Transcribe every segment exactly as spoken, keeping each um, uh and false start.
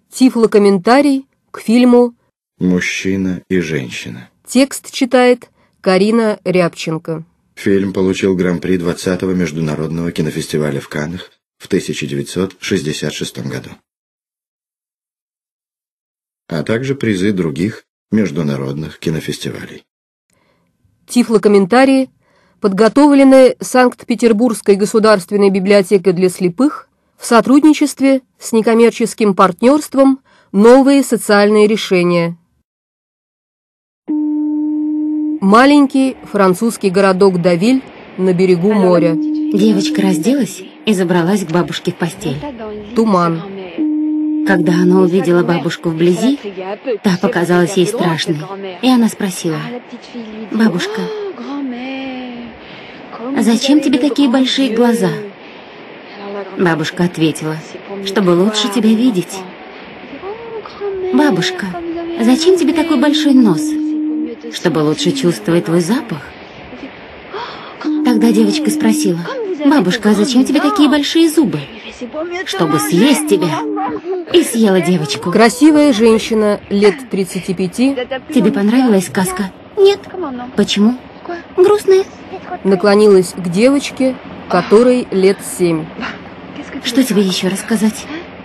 Тифлокомментарий к фильму «Мужчина и женщина». Текст читает Карина Рябченко. Фильм получил гран-при двадцатого международного кинофестиваля в Каннах в тысяча девятьсот шестьдесят шестом году, а также призы других международных кинофестивалей. Тифлокомментарии подготовлены Санкт-Петербургской государственной библиотекой для слепых в сотрудничестве с некоммерческим партнерством «Новые социальные решения». Маленький французский городок Давиль на берегу моря. Девочка разделась и забралась к бабушке в постель. Туман. Когда она увидела бабушку вблизи, та показалась ей страшной, и она спросила: «Бабушка, зачем тебе такие большие глаза?» Бабушка ответила: «Чтобы лучше тебя видеть». «Бабушка, зачем тебе такой большой нос?» «Чтобы лучше чувствовать твой запах». Тогда девочка спросила: «Бабушка, а зачем тебе такие большие зубы?» «Чтобы съесть тебя». И съела девочку. Красивая женщина лет тридцати пяти. «Тебе понравилась сказка?» «Нет». «Почему?» «Грустная». Наклонилась к девочке, которой лет семь. «Что тебе еще рассказать?»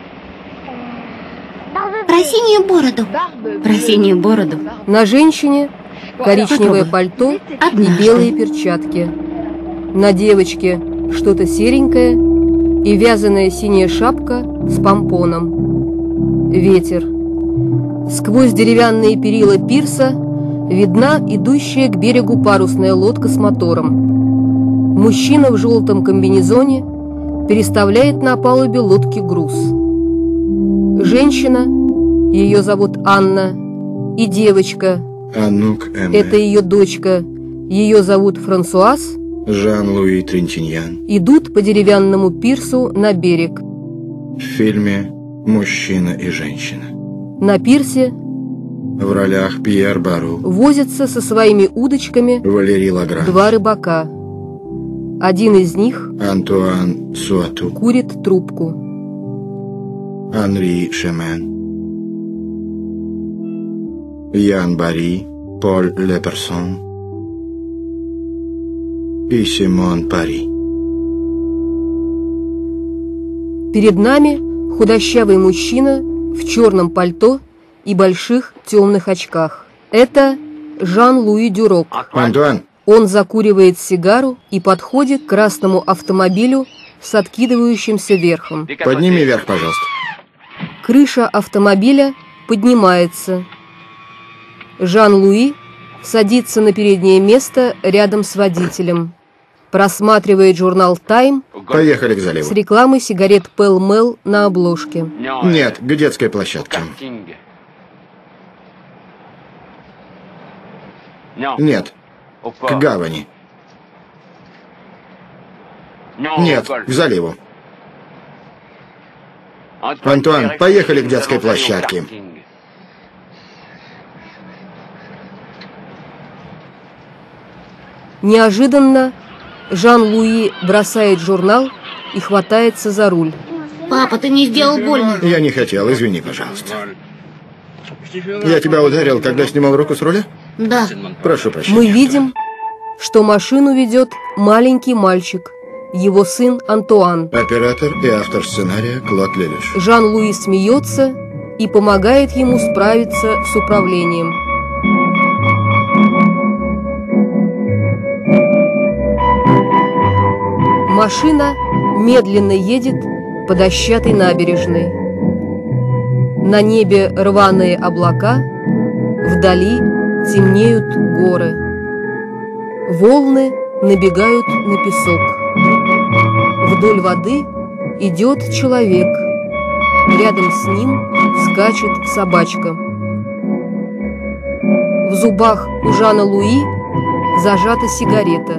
«Про синюю бороду». «Про синюю бороду». На женщине коричневое пальто Однажды. и белые перчатки. На девочке что-то серенькое и вязаная синяя шапка с помпоном. Ветер. Сквозь деревянные перила пирса видна идущая к берегу парусная лодка с мотором. Мужчина в желтом комбинезоне переставляет на палубе лодки груз. Женщина, ее зовут Анна, и девочка, Анук Эме, это ее дочка, ее зовут Франсуаз, Жан-Луи Трентиньян, идут по деревянному пирсу на берег. в фильме «Мужчина и женщина». На пирсе В ролях Пьер Бару, возятся со своими удочками Валерий Лагранж, два рыбака. Один из них Антуан Суату, курит трубку. Анри Шемен, Ян Бари, Поль Леперсон и Симон Пари. Перед нами худощавый мужчина в черном пальто и больших темных очках. Это Жан-Луи Дюрок. Антуан, Он закуривает сигару и подходит к красному автомобилю с откидывающимся верхом. подними вверх, пожалуйста. Крыша автомобиля поднимается. Жан-Луи садится на переднее место рядом с водителем. Просматривает журнал «Тайм» Поехали к с заливу. рекламой сигарет Пэл-Мэл на обложке. Нет, к детской площадке. Нет, к гавани. Нет, к заливу. Антуан, поехали к детской площадке. Неожиданно Жан-Луи бросает журнал и хватается за руль. «Папа, ты не сделал больно». Я не хотел, извини, пожалуйста. Я тебя ударил, когда снимал руку с руля? «Да». Прошу прощения. Мы видим, что машину ведет маленький мальчик, его сын Антуан. Оператор и автор сценария Клод Лелюш. Жан-Луи смеется и помогает ему справиться с управлением. Машина медленно едет по дощатой набережной. На небе рваные облака, вдали темнеют горы. Волны набегают на песок. Вдоль воды идет человек. Рядом с ним скачет собачка. В зубах у Жана-Луи зажата сигарета.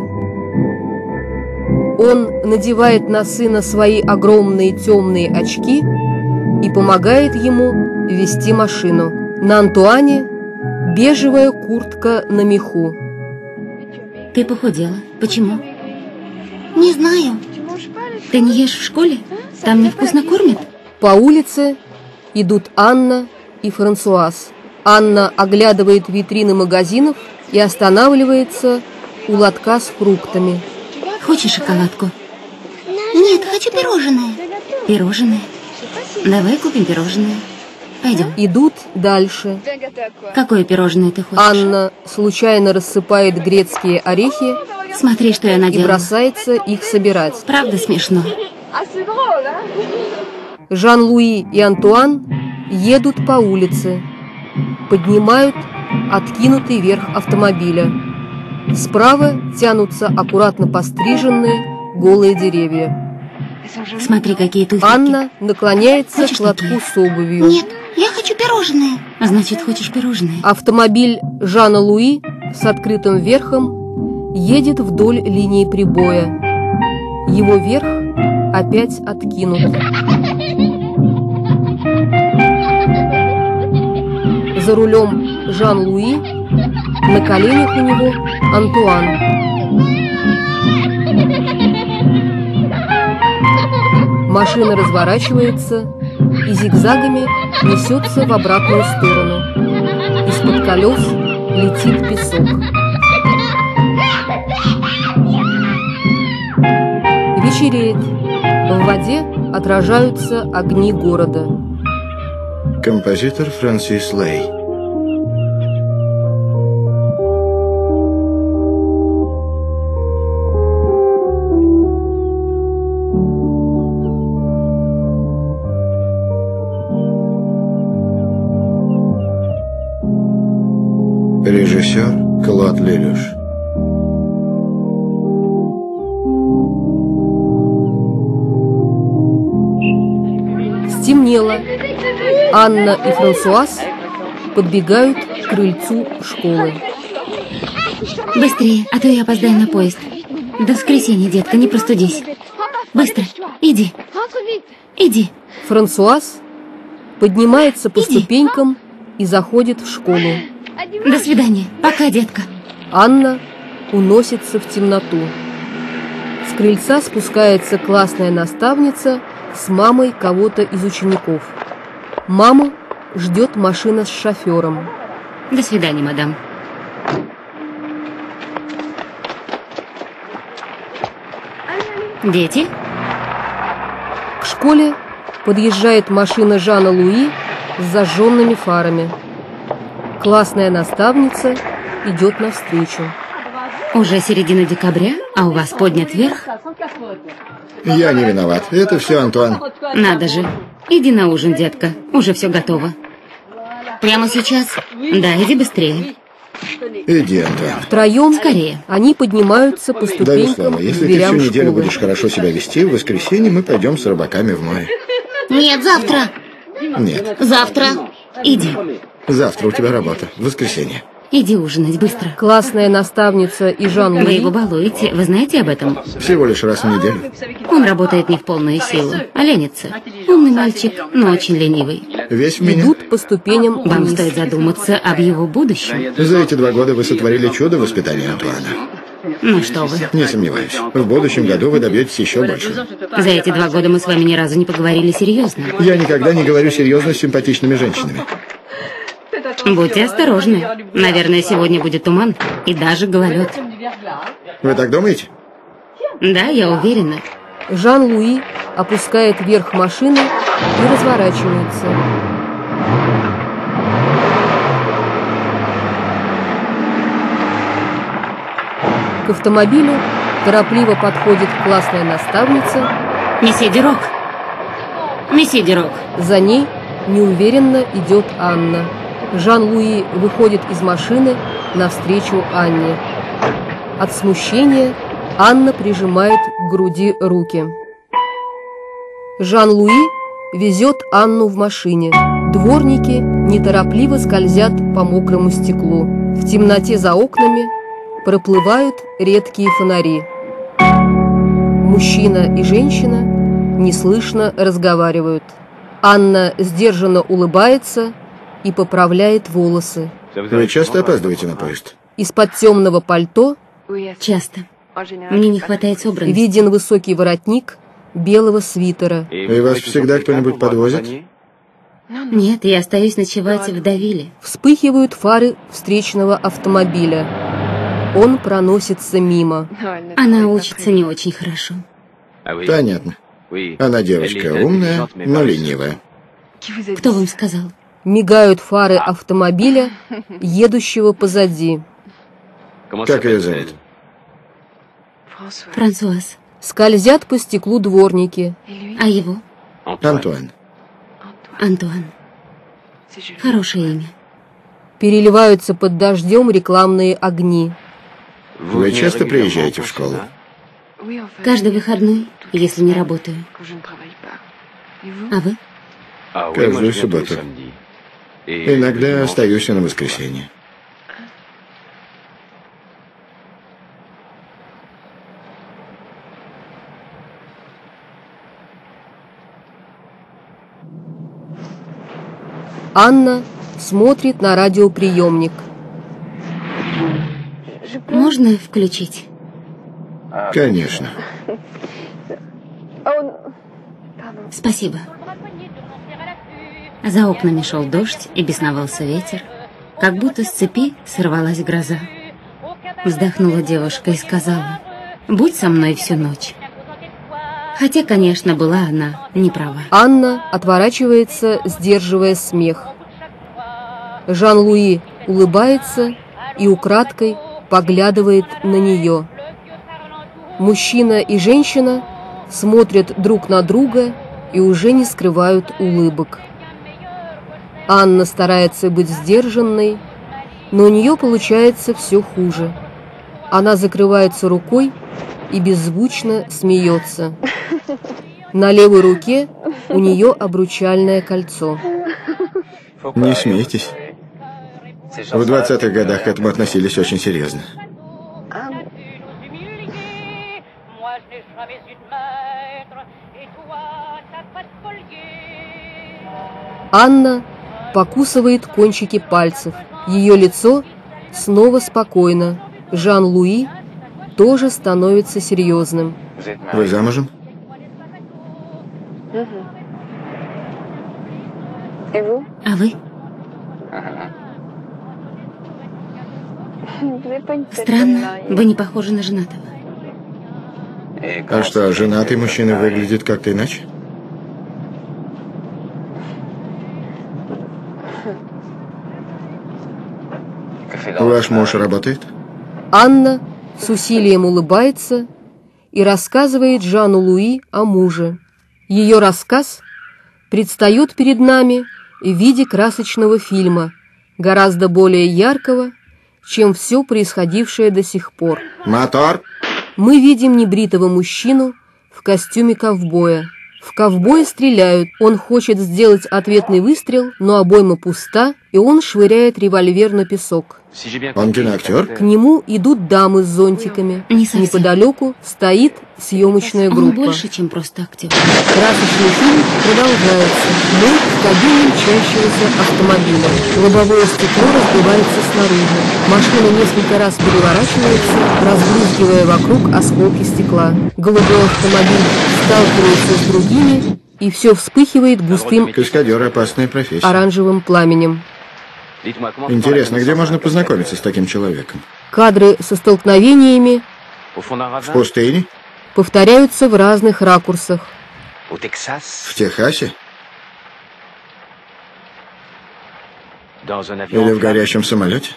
Он надевает на сына свои огромные темные очки и помогает ему вести машину. На Антуане бежевая куртка на меху. Ты похудела. Почему? Не знаю. Ты не ешь в школе? Там невкусно кормят? По улице Идут Анна и Франсуаз. Анна оглядывает витрины магазинов и останавливается у лотка с фруктами. Хочешь шоколадку? Нет, хочу пирожное. Пирожное? Давай купим пирожное. Пойдем. Идут дальше. Какое пирожное ты хочешь? Анна случайно рассыпает грецкие орехи. Смотри, что я и наделала. бросается их собирать. Правда смешно? Жан-Луи и Антуан едут по улице, поднимают откинутый верх автомобиля. Справа тянутся аккуратно постриженные голые деревья. Смотри, какие туфельки. Анна наклоняется Хочешь к лотку такие? с обувью. Нет, я хочу пирожное. Значит, хочешь пирожное? Автомобиль Жана Луи с открытым верхом едет вдоль линии прибоя. Его верх опять откинут. За рулем Жан-Луи, на коленях у него Антуан. Машина разворачивается и зигзагами несется в обратную сторону. Из-под колес летит песок. Вечереет. В воде отражаются огни города. Композитор Франсис Лей. Режиссер Клод Лелюш. Стемнело. Анна и Франсуаз подбегают к крыльцу школы. Быстрее, а то я опоздаю на поезд. До воскресенья, детка, не простудись. Быстро, иди. Иди. Франсуаз поднимается по Иди. ступенькам и заходит в школу. До свидания. Пока, детка. Анна уносится в темноту. С крыльца спускается классная наставница с мамой кого-то из учеников. Маму ждет машина с шофером. До свидания, мадам. Дети? К школе подъезжает машина Жана Луи с зажженными фарами. Классная наставница идет навстречу. Уже середина декабря, а у вас поднят верх? Я не виноват. Это все Антуан. Надо же. Иди на ужин, детка. Уже все готово. Прямо сейчас? Да, иди быстрее. Иди, Антуан. Втроем Скорее. они поднимаются по Даю ступенькам слово, к если ты дверям всю неделю школы. будешь хорошо себя вести, в воскресенье мы пойдем с рыбаками в море. Нет, завтра. Нет, Завтра. Иди. завтра у тебя работа. В воскресенье. Иди ужинать быстро. Классная наставница и Жан Вы Луи его балуете, вы знаете об этом? Всего лишь раз в неделю. Он работает не в полную силу, а ленится. Умный мальчик, но очень ленивый. Весь в меня. идут по ступеням Вам вниз. стоит задуматься об его будущем. За эти два года вы сотворили чудо в воспитании Антуана. Ну что вы. Не сомневаюсь. В будущем году вы добьетесь еще больше. За эти два года мы с вами ни разу не поговорили серьезно. Я никогда не говорю серьезно с симпатичными женщинами. Будьте осторожны. Наверное, сегодня будет туман и даже гололед. Вы так думаете? Да, я уверена. Жан Луи опускает верх машины и разворачивается. К автомобилю торопливо подходит классная наставница. Месье Дирок. Месье Дирок. За ней неуверенно идет Анна. Жан-Луи выходит из машины навстречу Анне. От смущения Анна прижимает к груди руки. Жан-Луи везет Анну в машине. Дворники неторопливо скользят по мокрому стеклу. В темноте за окнами проплывают редкие фонари. Мужчина и женщина неслышно разговаривают. Анна сдержанно улыбается и поправляет волосы. Вы часто опаздываете на поезд? Из-под темного пальто Часто. Мне не хватает собранности. виден высокий воротник белого свитера. И вас всегда кто-нибудь подвозит? Нет, я остаюсь ночевать в Давиле. Вспыхивают фары встречного автомобиля. Он проносится мимо. Она учится не очень хорошо. Понятно. Она девочка умная, но ленивая. Кто вам сказал? Мигают фары автомобиля, едущего позади. Как ее зовут? Франсуаз. Скользят по стеклу дворники. А его? Антуан. Антуан. Хорошее имя. Переливаются под дождем рекламные огни. Вы часто приезжаете в школу? Каждый выходной, если не работаю. А вы? Каждую субботу. Иногда остаюсь и на воскресенье. Анна смотрит на радиоприемник. Можно включить? Конечно. Спасибо. За окнами шел дождь и бесновался ветер, как будто с цепи сорвалась гроза. Вздохнула девушка и сказала: «Будь со мной всю ночь». Хотя, конечно, была она не права. Анна отворачивается, сдерживая смех. Жан-Луи улыбается и украдкой поглядывает на нее. Мужчина и женщина смотрят друг на друга и уже не скрывают улыбок. Анна старается быть сдержанной, но у нее получается все хуже. Она закрывается рукой и беззвучно смеется. На левой руке у нее обручальное кольцо. Не смейтесь. В двадцатых годах к этому относились очень серьезно. Анна покусывает кончики пальцев. Ее лицо снова спокойно. Жан-Луи тоже становится серьезным. Вы замужем? А вы? Странно, вы не похожи на женатого. А что, женатый мужчина выглядит как-то иначе? Ваш муж работает? Анна с усилием улыбается и рассказывает Жану Луи о муже. Ее рассказ предстает перед нами в виде красочного фильма, гораздо более яркого, чем все происходившее до сих пор. Мотор! Мы видим небритого мужчину в костюме ковбоя. В ковбоя стреляют. Он хочет сделать ответный выстрел, но обойма пуста, и он швыряет револьвер на песок. Он киноактер? К нему идут дамы с зонтиками. Не совсем. Неподалеку стоит съемочная Он группа. больше, чем просто актер. Красочный фильм продолжается. Мы в кабине мчащегося автомобиля. Лобовое стекло разбивается снаружи. Машина несколько раз переворачивается, разбрызгивая вокруг осколки стекла. Голубой автомобиль сталкивается с другими, и все вспыхивает густым Каскадер — опасная профессия. оранжевым пламенем. Интересно, где можно познакомиться с таким человеком? Кадры со столкновениями В пустыне? повторяются в разных ракурсах. В Техасе? Или в горящем самолете?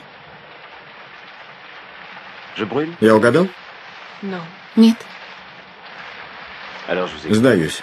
Я угадал? Нет. Сдаюсь.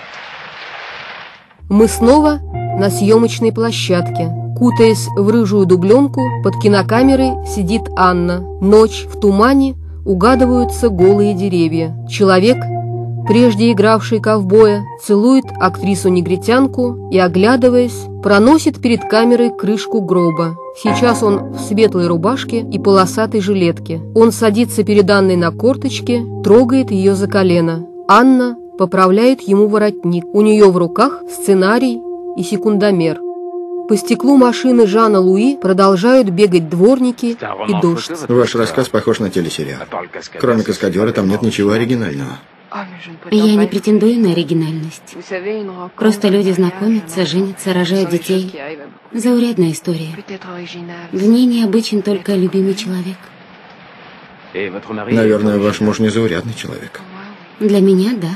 Мы снова на съемочной площадке. Кутаясь в рыжую дубленку, под кинокамерой сидит Анна. Ночь, в тумане угадываются голые деревья. Человек, прежде игравший ковбоя, целует актрису-негритянку и, оглядываясь, проносит перед камерой крышку гроба. Сейчас он в светлой рубашке и полосатой жилетке. Он садится перед Анной на корточке, трогает ее за колено. Анна поправляет ему воротник. У нее в руках сценарий и секундомер. По стеклу машины Жана Луи продолжают бегать дворники и дождь. Ваш рассказ похож на телесериал. Кроме каскадера там нет ничего оригинального. Я не претендую на оригинальность. Просто люди знакомятся, женятся, рожают детей. Заурядная история. В ней необычен только любимый человек. Наверное, ваш муж незаурядный человек. Для меня, да.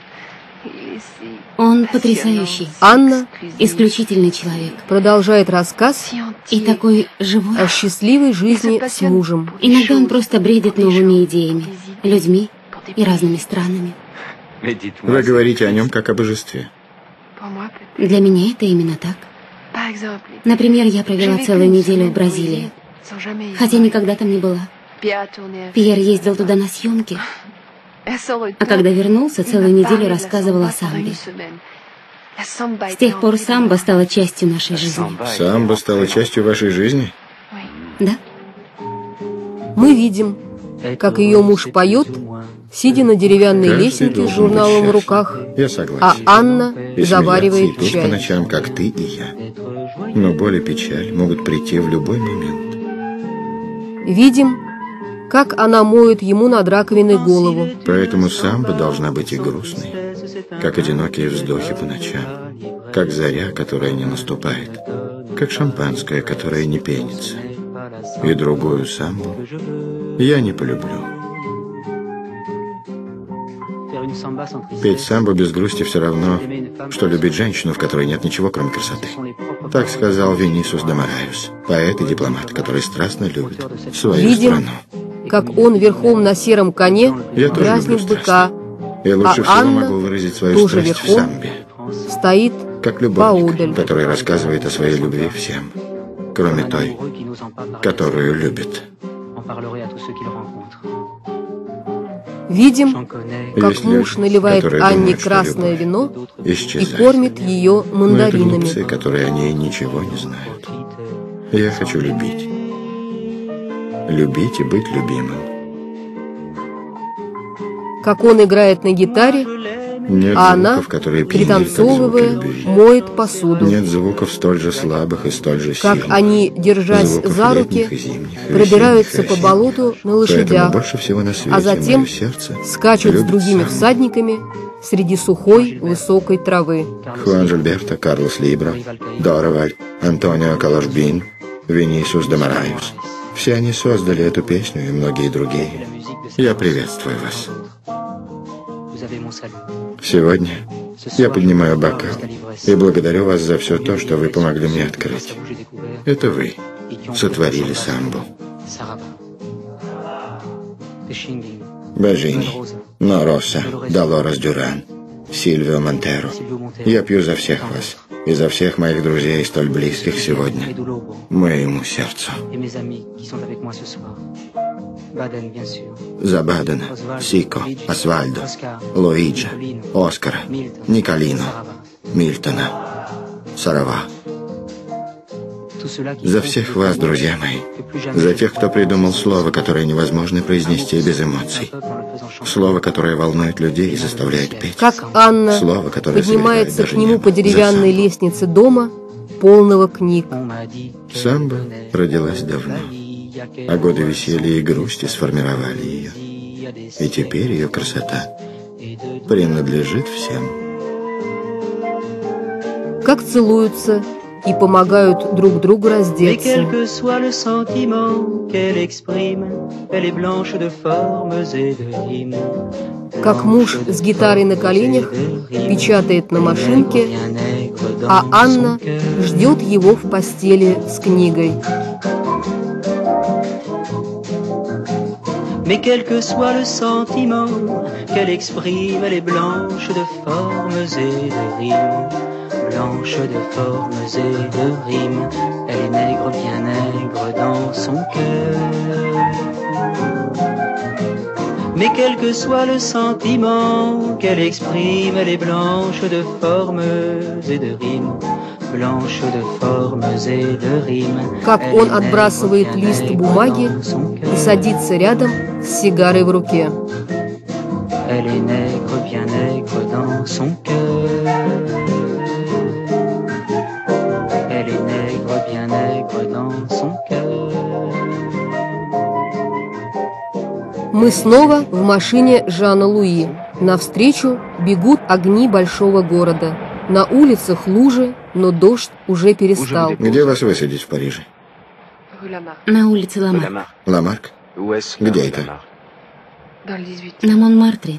Он потрясающий. Анна Исключительный человек. продолжает рассказ И такой живой. о счастливой жизни с мужем. Иногда он просто бредит новыми идеями, людьми и разными странами. Вы говорите о нем как о божестве. Для меня это именно так. Например, я провела целую неделю в Бразилии, хотя никогда там не была. Пьер ездил туда на съемки, а когда вернулся, целую неделю рассказывал о самбе. С тех пор самбо стало частью нашей жизни. Самбо стало частью вашей жизни? Да. Мы видим, как ее муж поет, сидя на деревянной Каждый лесенке с должен журналом быть в руках, Я согласен. а Анна И заваривает смеяться, и тут по чай. ночам, как ты и я. Но боль и печаль могут прийти в любой момент. Видим, как она моет ему над раковиной голову. Поэтому самбо должна быть и грустной, как одинокие вздохи по ночам, как заря, которая не наступает, как шампанское, которое не пенится. И другую самбу я не полюблю. Петь самбо без грусти все равно, что любить женщину, в которой нет ничего, кроме красоты. Так сказал Винисиус де Мораиус, поэт и дипломат, который страстно любит свою Видим, страну. как он верхом на сером коне Я тоже дразнит люблю быка, Я лучше а всего Анна могу выразить свою тоже страсть в верхом самбе, стоит как любовник, поодаль. который рассказывает о своей любви всем, кроме той, которую любит. Видим, как Есть муж люди, наливает которые Анне думают, что красное любовь вино и исчезает. кормит ее Но это мандаринами. глупцы, которые о ней ничего не знают. Я хочу любить. Любить и быть любимым. Как он играет на гитаре, Нет а она, звуков, которые пьянят, как звуки пританцовывая, любви. моет посуду. Нет звуков столь же слабых и столь же Как сильных. они, держась Звуков за летних руки, и зимних, и пробираются весенних, и по осенних. болоту на Поэтому лошадях, больше всего на свете а затем мое сердце скачут с любит другими самбо. всадниками среди сухой высокой травы. Хуан Жильберто, Карлос Либро, Дороваль, Антонио Калашбин, Винисиус де Мораиус. Все они создали эту песню и многие другие. Я приветствую вас. Сегодня я поднимаю бокал и благодарю вас за все то, что вы помогли мне открыть. Это вы сотворили самбо. Бажини, Нороса, Долорес Дюран, Сильвио Монтеро. Я пью за всех вас и за всех моих друзей, столь близких сегодня, моему сердцу. За Бадена, Сико, Освальдо, Луиджи, Оскара, Николино, Мильтона, Сарава. За всех вас, друзья мои, за тех, кто придумал слово, которое невозможно произнести без эмоций. Слово, которое волнует людей и заставляет петь. Как Анна Слово, которое поднимается согревает к нему даже по небо. деревянной За лестнице дома, полного книг. самбо родилась давно, а годы веселья и грусти сформировали ее. И теперь ее красота принадлежит всем. Как целуются и помогают друг другу Mais раздеться. quel que soit le sentiment qu'elle exprime, elle est blanche de formes et de rimes. Как муж с гитарой на коленях печатает на машинке, а Анна ждет его в постели с книгой. Mais quel que soit le sentiment qu'elle exprime, elle est blanche de formes et de rimes. Blanche de formes et de rimes, elle est nègre, bien nègre dans son cœur. Mais quel que soit le sentiment qu'elle exprime, elle est blanche de formes et de rimes. Blanche de formes et de rimes. Как он отбрасывает лист бумаги и садится рядом с сигарой в руке. Elle est nègre, bien nègre dans son cœur. Elle est nègre, bien nègre dans son cœur. Мы снова в машине Жана Луи. Навстречу бегут огни большого города. На улицах лужи, но дождь уже перестал. Где вас высадить в Париже? На улице Ламарк. Ламарк? Где это? На Монмартре.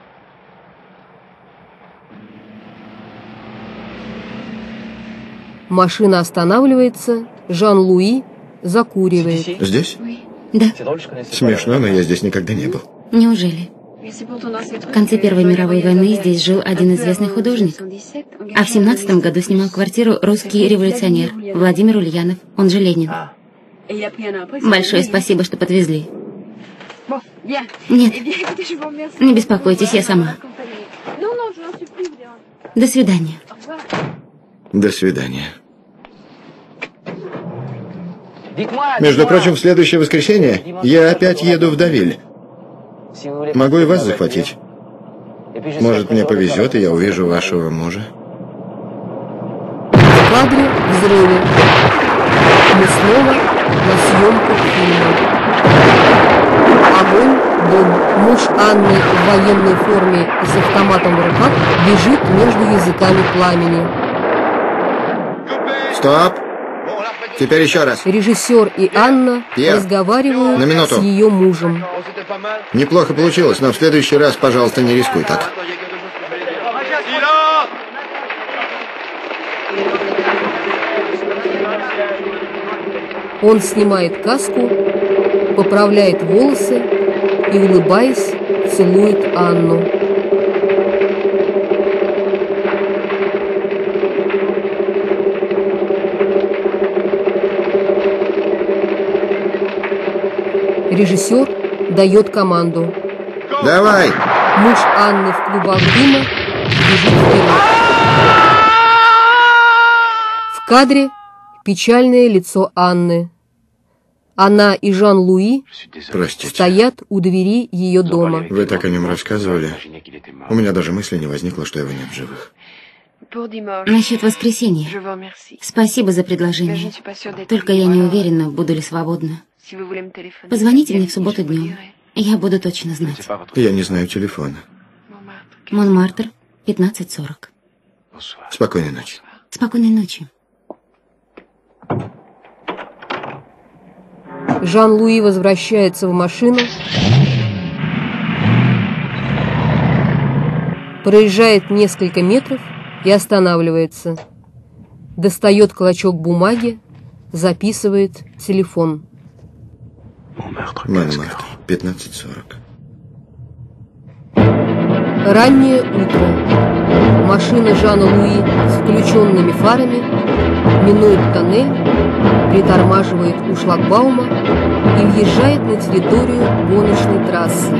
Машина останавливается, Жан-Луи закуривает. Здесь? Да. Смешно, но я здесь никогда не был. Неужели? В конце Первой мировой войны здесь жил один известный художник. А в семнадцатом году снимал квартиру русский революционер Владимир Ульянов, он же Ленин. Большое спасибо, что подвезли. Нет, не беспокойтесь, я сама. До свидания. До свидания. Между прочим, в следующее воскресенье я опять еду в Давиль. Могу и вас захватить. Может, мне повезет, и я увижу вашего мужа. В кадре взрывы. Мы снова на съемках фильма. Огонь, дым. Муж Анны в военной форме и с автоматом в руках бежит между языками пламени. Стоп! Теперь еще раз. Режиссер и Анна Пьер, разговаривают на минуту. с ее мужем. Неплохо получилось, но в следующий раз, пожалуйста, не рискуй так. Он снимает каску, поправляет волосы и, улыбаясь, целует Анну. Режиссер дает команду. Давай! Муж Анны в клубах дыма бежит вперед. В кадре печальное лицо Анны. Она и Жан-Луи Простите. стоят у двери ее дома. Вы так о нем рассказывали. У меня даже мысли не возникло, что его нет в живых. Насчет воскресенья. Спасибо за предложение. Только я не уверена, буду ли свободна. Позвоните мне в субботу днем. Я буду точно знать. Я не знаю телефона. Монмартр, пятнадцать сорок. Спокойной ночи. Спокойной ночи. Жан-Луи возвращается в машину, проезжает несколько метров и останавливается. Достает клочок бумаги, записывает телефон. Монмартр, пятнадцать сорок. Раннее утро. Машина Жана-Луи с включенными фарами минует тоннель, притормаживает у шлагбаума и въезжает на территорию гоночной трассы.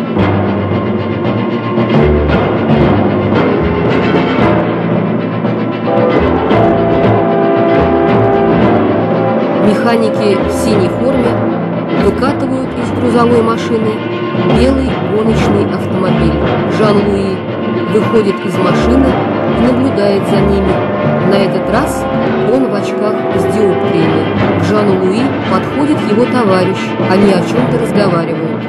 Механики в синей форме выкатывают из грузовой машины белый гоночный автомобиль. Жан-Луи выходит из машины и наблюдает за ними. На этот раз он в очках с диоптриями. К Жану-Луи подходит его товарищ. Они о чем-то разговаривают.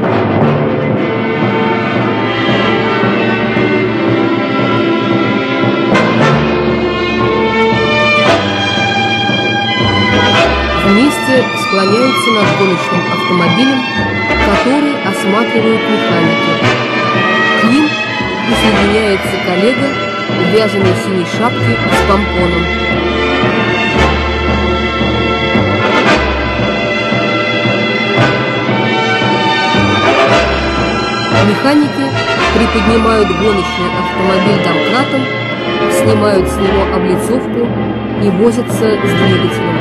Вместе склоняются над гоночным автомобилем, который осматривают механики. К ним присоединяется коллега в вязаной синей шапке с помпоном. Механики приподнимают гоночный автомобиль домкратом, снимают с него облицовку и возятся с двигателем.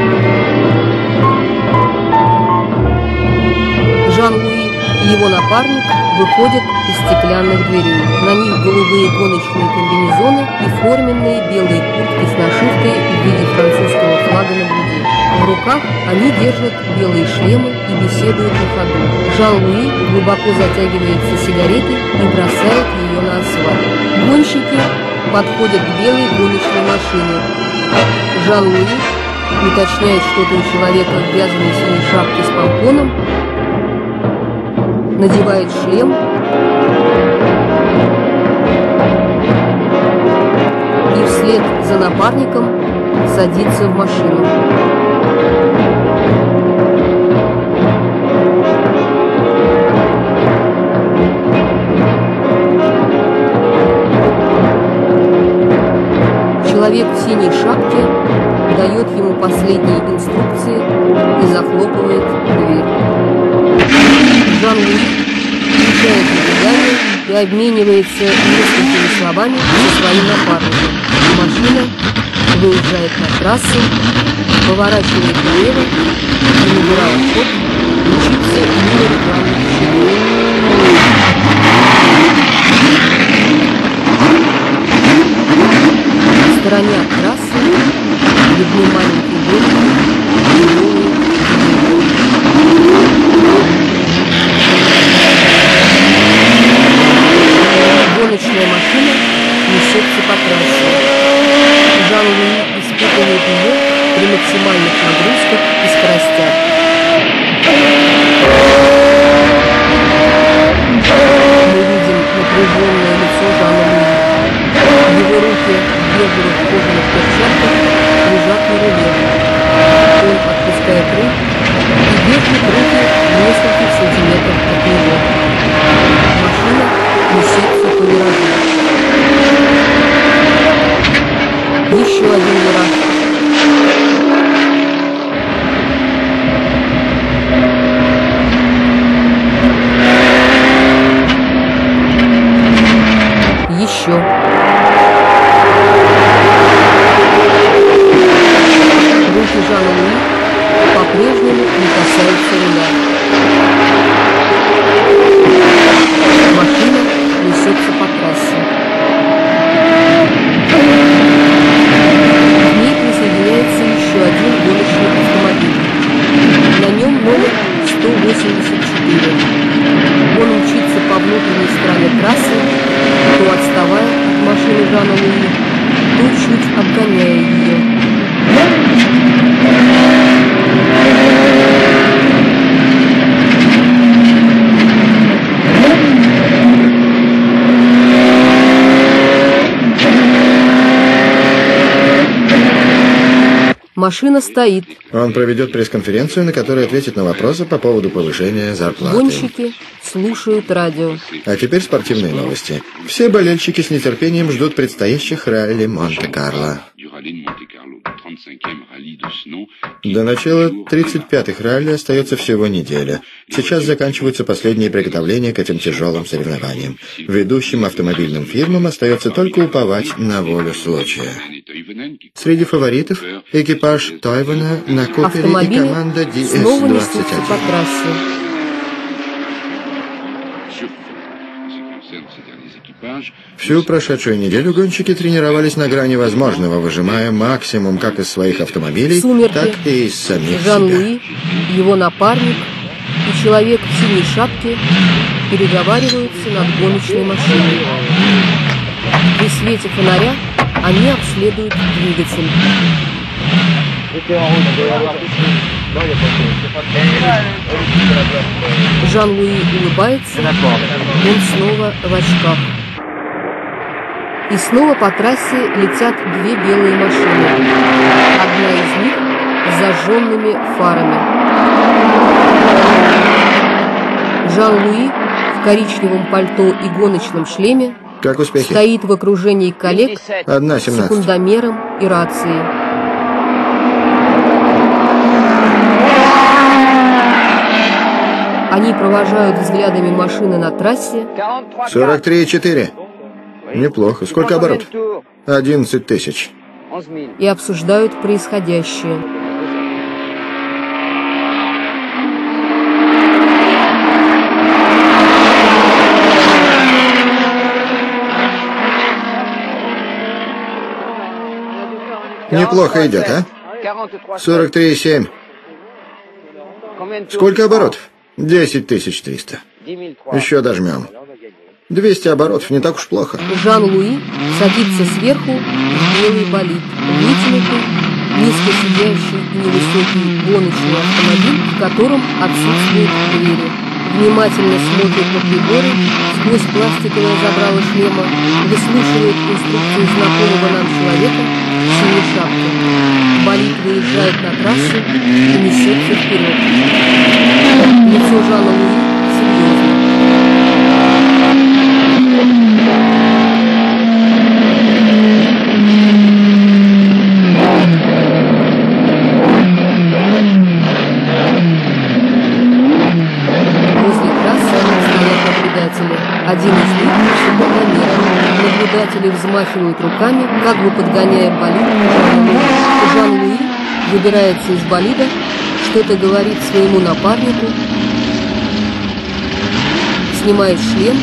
Жан-Луи и его напарник выходят из стеклянных дверей. На них голубые гоночные комбинезоны и форменные белые куртки с нашивкой в виде французского флага на груди. В руках они держат белые шлемы и беседуют на ходу. Жан-Луи глубоко затягивается сигаретой и бросает ее на асфальт. Гонщики подходят к белой гоночной машине. Жан-Луи уточняет что-то у человека в вязаной синей шапке с помпоном, надевает шлем и вслед за напарником садится в машину. Человек в синей шапке дает ему последние инструкции и захлопывает дверь. Жан-Луи включает зажигание и обменивается несколькими словами со своим напарником. Машина выезжает на трассу, поворачивает налево и, набирая ход, мчится мимо рекламных щитов. В стороне от трассы видны маленькие домики и голые гоночная машина несется по трассе. Жан-Луи испытывает ее при максимальных нагрузках и скоростях. Мы видим напряженное лицо Жана-Луи. Его руки в бежевых кожаных перчатках лежат на руле. Он отпускает руки и держит руки в нескольких сантиметрах от него. Машина несется по виражу. Еще один вираж. Еще. Руки Жана-Луи по-прежнему не касаются руля. Машина несется по трассе. К ней присоединяется еще один гоночный автомобиль. На нем номер сто восемьдесят четыре. Он мчится по внутренней стороне трассы, то отставая от машины Жана-Луи, то чуть обгоняя ее. Машина стоит. Он проведет пресс-конференцию, на которой ответит на вопросы по поводу повышения зарплаты. Гонщики слушают радио. А теперь спортивные новости. Все болельщики с нетерпением ждут предстоящих ралли Монте-Карло. До начала тридцать пятых ралли остается всего неделя. Сейчас заканчиваются последние приготовления к этим тяжелым соревнованиям. Ведущим автомобильным фирмам остается только уповать на волю случая. Среди фаворитов экипаж Тойвана на Купере и команда ди эс двадцать один. Всю прошедшую неделю гонщики тренировались на грани возможного, выжимая максимум как из своих автомобилей, Сумерки. так и из самих Жан-Луи, себя. его напарник и человек в синей шапке переговариваются над гоночной машиной. При свете фонаря они обследуют двигатель. Жан-Луи улыбается, он снова в очках. И снова по трассе летят две белые машины. Одна из них с зажженными фарами. Жан-Луи в коричневом пальто и гоночном шлеме Как успехи? стоит в окружении коллег Одна с семнадцать. секундомером и рацией. Они провожают взглядами машины на трассе. сорок три и четыре. Неплохо. Сколько оборотов? одиннадцать тысяч. И обсуждают происходящее. Неплохо идет, а? сорок три и семь. Сколько оборотов? десять тысяч триста. Еще дожмем. двести оборотов не так уж плохо. Жан-Луи садится сверху в белый болид. Вытянутый, низко сидящий и невысокий гоночный автомобиль, в котором отсутствуют двери. внимательно смотрит на приборы сквозь пластиковое забрало шлема, выслушивает инструкцию знакомого нам человека в синей шапке. Болид выезжает на трассу и несется вперед. Лицо Жана Луи серьезно. Один из них – секундомером. Наблюдатели взмахивают руками, как бы подгоняя болид. Жан-Луи выбирается из болида, что-то говорит своему напарнику, снимает шлем,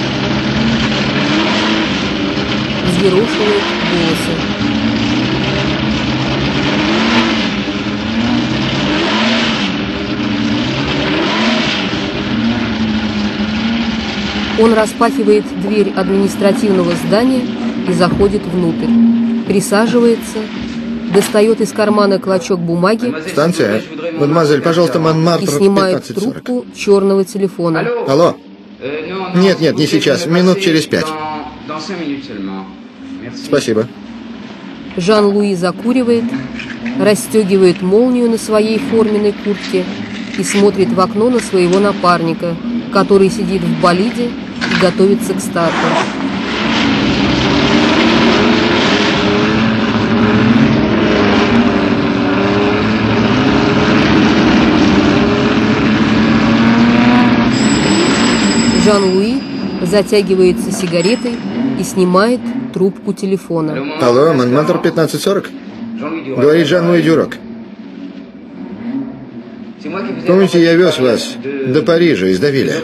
взъерошивает волосы. Он распахивает дверь административного здания и заходит внутрь. Присаживается, достает из кармана клочок бумаги. Станция. Мадемуазель, пожалуйста, Монмартр и снимает пятнадцать сорок. трубку черного телефона. Алло. Нет, нет, не сейчас. Минут через пять. Спасибо. Жан-Луи закуривает, расстегивает молнию на своей форменной куртке и смотрит в окно на своего напарника, который сидит в болиде и готовится к старту. Жан-Луи затягивается сигаретой и снимает трубку телефона. Алло, Монмартр пятнадцать сорок? Говорит Жан-Луи Дюрок. Помните, я вез вас до Парижа из Девиля?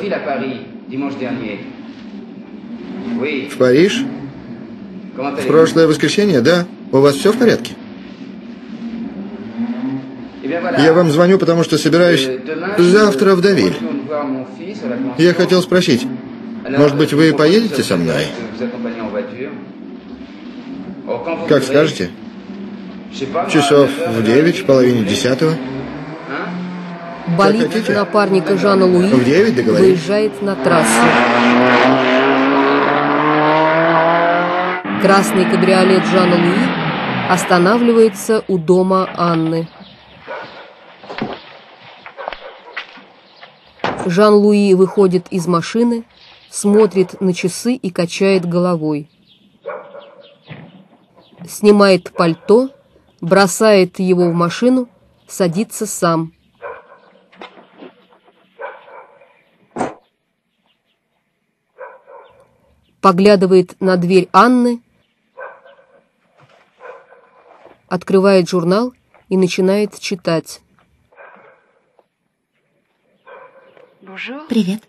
В Париж? В прошлое воскресенье, да? У вас все в порядке? Я вам звоню, потому что собираюсь завтра в Девиль. Я хотел спросить, может быть, вы поедете со мной? Как скажете? Часов в девять, в половине десятого. Болид напарника Жана Луи в девять выезжает на трассу. Красный кабриолет Жана Луи останавливается у дома Анны. Жан-Луи выходит из машины, смотрит на часы и качает головой. Снимает пальто, бросает его в машину, садится сам. Поглядывает на дверь Анны, открывает журнал и начинает читать. Привет.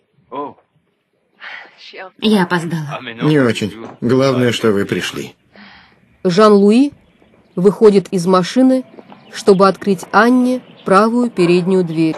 Я опоздала. Не очень. Главное, что вы пришли. Жан-Луи выходит из машины, чтобы открыть Анне правую переднюю дверь.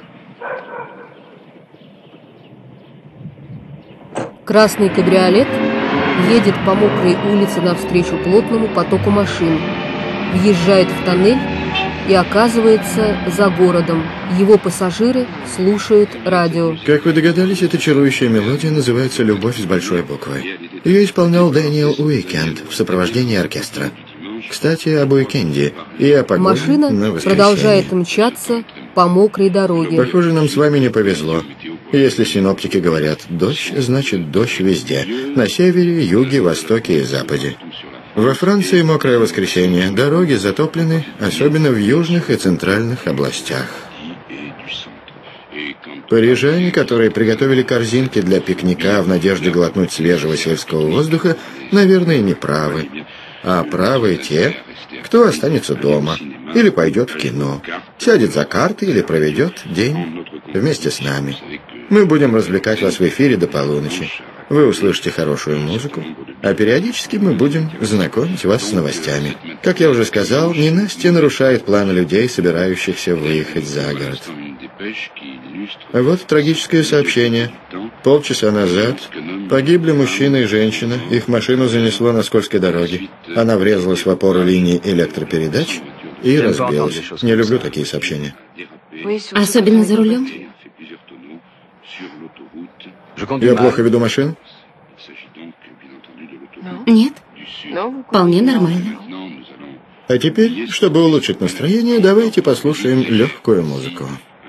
Красный кабриолет едет по мокрой улице навстречу плотному потоку машин, въезжает в тоннель и оказывается за городом. Его пассажиры слушают радио. Как вы догадались, эта чарующая мелодия называется «Любовь с большой буквы». Ее исполнял Дэниел Уикенд в сопровождении оркестра. Кстати, об уикенде и о погоде Машина на воскресенье. Продолжает мчаться по мокрой дороге. Похоже, нам с вами не повезло. Если синоптики говорят «дождь», значит дождь везде. На севере, юге, востоке и западе. Во Франции мокрое воскресенье. Дороги затоплены, особенно в южных и центральных областях. Парижане, которые приготовили корзинки для пикника в надежде глотнуть свежего сельского воздуха, наверное, не правы. А правы те, кто останется дома или пойдет в кино, сядет за карты или проведет день вместе с нами. Мы будем развлекать вас в эфире до полуночи. Вы услышите хорошую музыку, а периодически мы будем знакомить вас с новостями. Как я уже сказал, ненастье нарушает планы людей, собирающихся выехать за город. Вот трагическое сообщение. Полчаса назад погибли мужчина и женщина. Их машину занесло на скользкой дороге. Она врезалась в опору линии электропередач и разбилась. Не люблю такие сообщения. Особенно за рулем? Я плохо веду машину? Нет, вполне нормально. А теперь, чтобы улучшить настроение, давайте послушаем легкую музыку.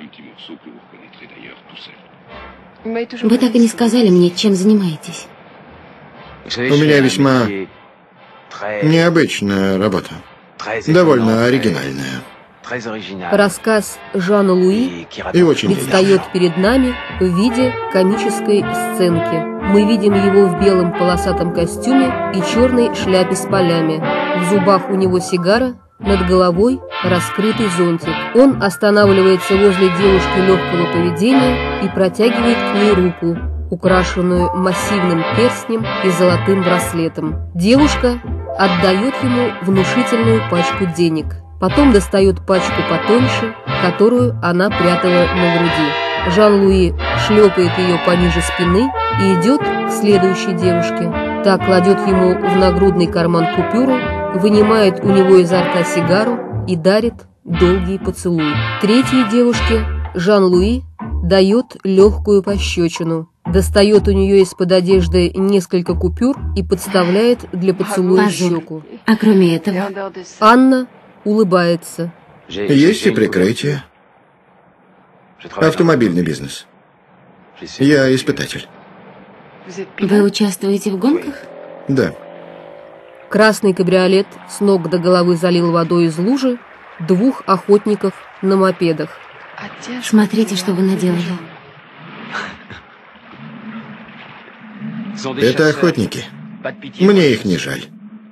Вы так и не сказали мне, чем занимаетесь. У меня весьма необычная работа. Довольно оригинальная. Рассказ Жана Луи И очень предстает перед нами в виде комической сценки. Мы видим его в белом полосатом костюме и черной шляпе с полями. В зубах у него сигара, над головой раскрытый зонтик. Он останавливается возле девушки легкого поведения и протягивает к ней руку, украшенную массивным перстнем и золотым браслетом. Девушка отдает ему внушительную пачку денег. Потом достает пачку потоньше, которую она прятала на груди. Жан-Луи шлепает ее пониже спины и идет к следующей девушке. Та кладет ему в нагрудный карман купюру, вынимает у него изо рта сигару и дарит долгий поцелуй. Третьей девушке Жан-Луи дает легкую пощечину, достает у нее из-под одежды несколько купюр и подставляет для поцелуя щеку. А кроме этого? Анна улыбается. Есть и прикрытие. Автомобильный бизнес. Я испытатель. Вы участвуете в гонках? Да. Красный кабриолет с ног до головы залил водой из лужи двух охотников на мопедах. Смотрите, что вы наделали. Это охотники. Мне их не жаль.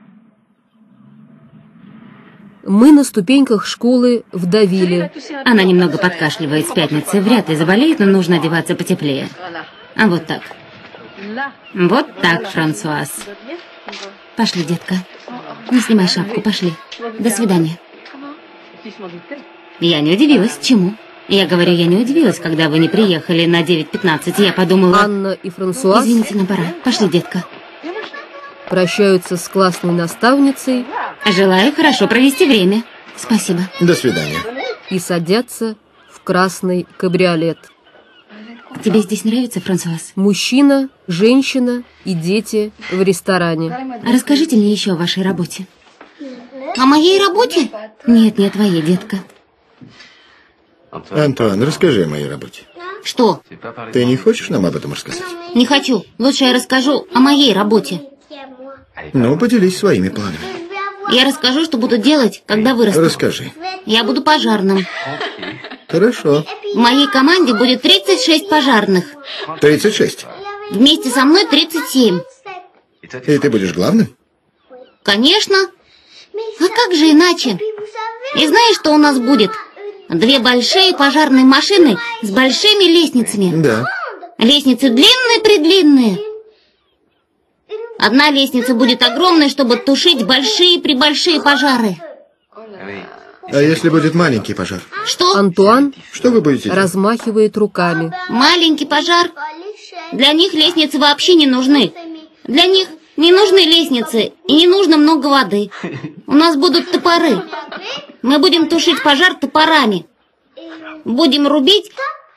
Мы на ступеньках школы в Давиле. Она немного подкашливает с пятницы. Вряд ли заболеет, но нужно одеваться потеплее. А вот так. Вот так, Франсуаз. Пошли, детка. Не снимай шапку, пошли. До свидания. Я не удивилась. Чему? Я говорю, я не удивилась, когда вы не приехали на девять пятнадцать. Я подумала... Анна и Франсуаз... Извините, нам пора. Пошли, детка. Прощаются с классной наставницей. Желаю хорошо провести время. Спасибо. До свидания. И садятся в красный кабриолет. Тебе здесь нравится, Франсуаз? Мужчина, женщина и дети в ресторане. Расскажите мне еще о вашей работе. О моей работе? Нет, не о твоей, детка. Антуан, расскажи о моей работе. Что? Ты не хочешь нам об этом рассказать? Не хочу. Лучше я расскажу о моей работе. Ну, поделись своими планами. Я расскажу, что буду делать, когда вырасту. Расскажи. Я буду пожарным. Хорошо. В моей команде будет тридцать шесть пожарных. тридцать шесть. Вместе со мной тридцать семь. И ты будешь главным? Конечно. А как же иначе? И знаешь, что у нас будет? Две большие пожарные машины с большими лестницами. Да. Лестницы длинные-предлинные. Одна лестница будет огромной, чтобы тушить большие-пребольшие пожары. А если будет маленький пожар? Что? Антуан Что вы будете делать? размахивает руками. Маленький пожар? Для них лестницы вообще не нужны. Для них не нужны лестницы и не нужно много воды. У нас будут топоры. Мы будем тушить пожар топорами. Будем рубить,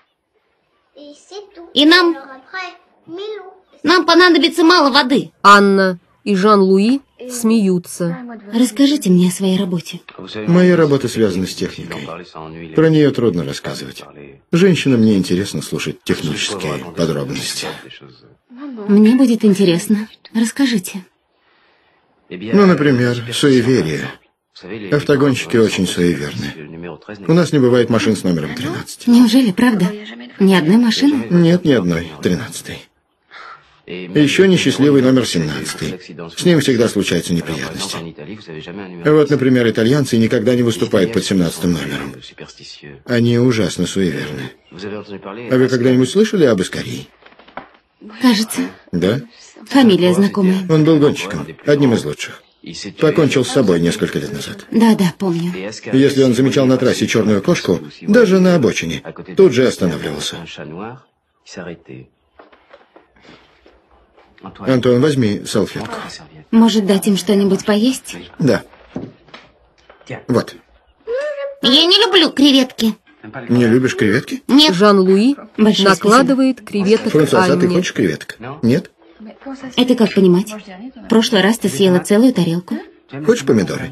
и нам, нам понадобится мало воды. Анна и Жан-Луи смеются. Расскажите мне о своей работе. Моя работа связана с техникой. Про нее трудно рассказывать. Женщинам не интересно слушать технические подробности. Мне будет интересно. Расскажите. Ну, например, суеверие. Автогонщики очень суеверны. У нас не бывает машин с номером тринадцать. Неужели, правда? Ни одной машины? Нет, ни одной. тринадцатой. Еще несчастливый номер семнадцатый. С ним всегда случаются неприятности. Вот, например, итальянцы никогда не выступают под семнадцатым номером. Они ужасно суеверны. А вы когда-нибудь слышали об Искарии? Кажется. Да? Фамилия знакомая. Он был гонщиком, одним из лучших. Покончил с собой несколько лет назад. Да-да, помню. Если он замечал на трассе черную кошку, даже на обочине, тут же останавливался. Антон, возьми салфетку. Может, дать им что-нибудь поесть? Да. Вот. Я не люблю креветки. Не любишь креветки? Нет. Жан-Луи Большое накладывает креветок Франсуаз, а ты Анне. хочешь креветок? Нет? Это как понимать? В прошлый раз ты съела целую тарелку. Хочешь помидоры?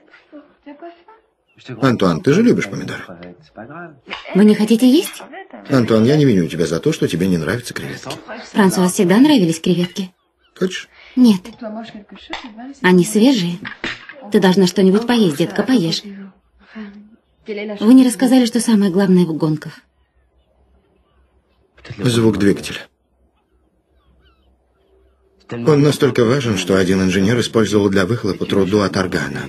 Антуан, ты же любишь помидоры. Вы не хотите есть? Антуан, я не виню тебя за то, что тебе не нравятся креветки. Франсуаз всегда нравились креветки? Хочешь? Нет. Они свежие. Ты должна что-нибудь поесть, детка, поешь. Вы не рассказали, что самое главное в гонках. Звук двигателя. Он настолько важен, что один инженер использовал для выхлопа трубу от органа.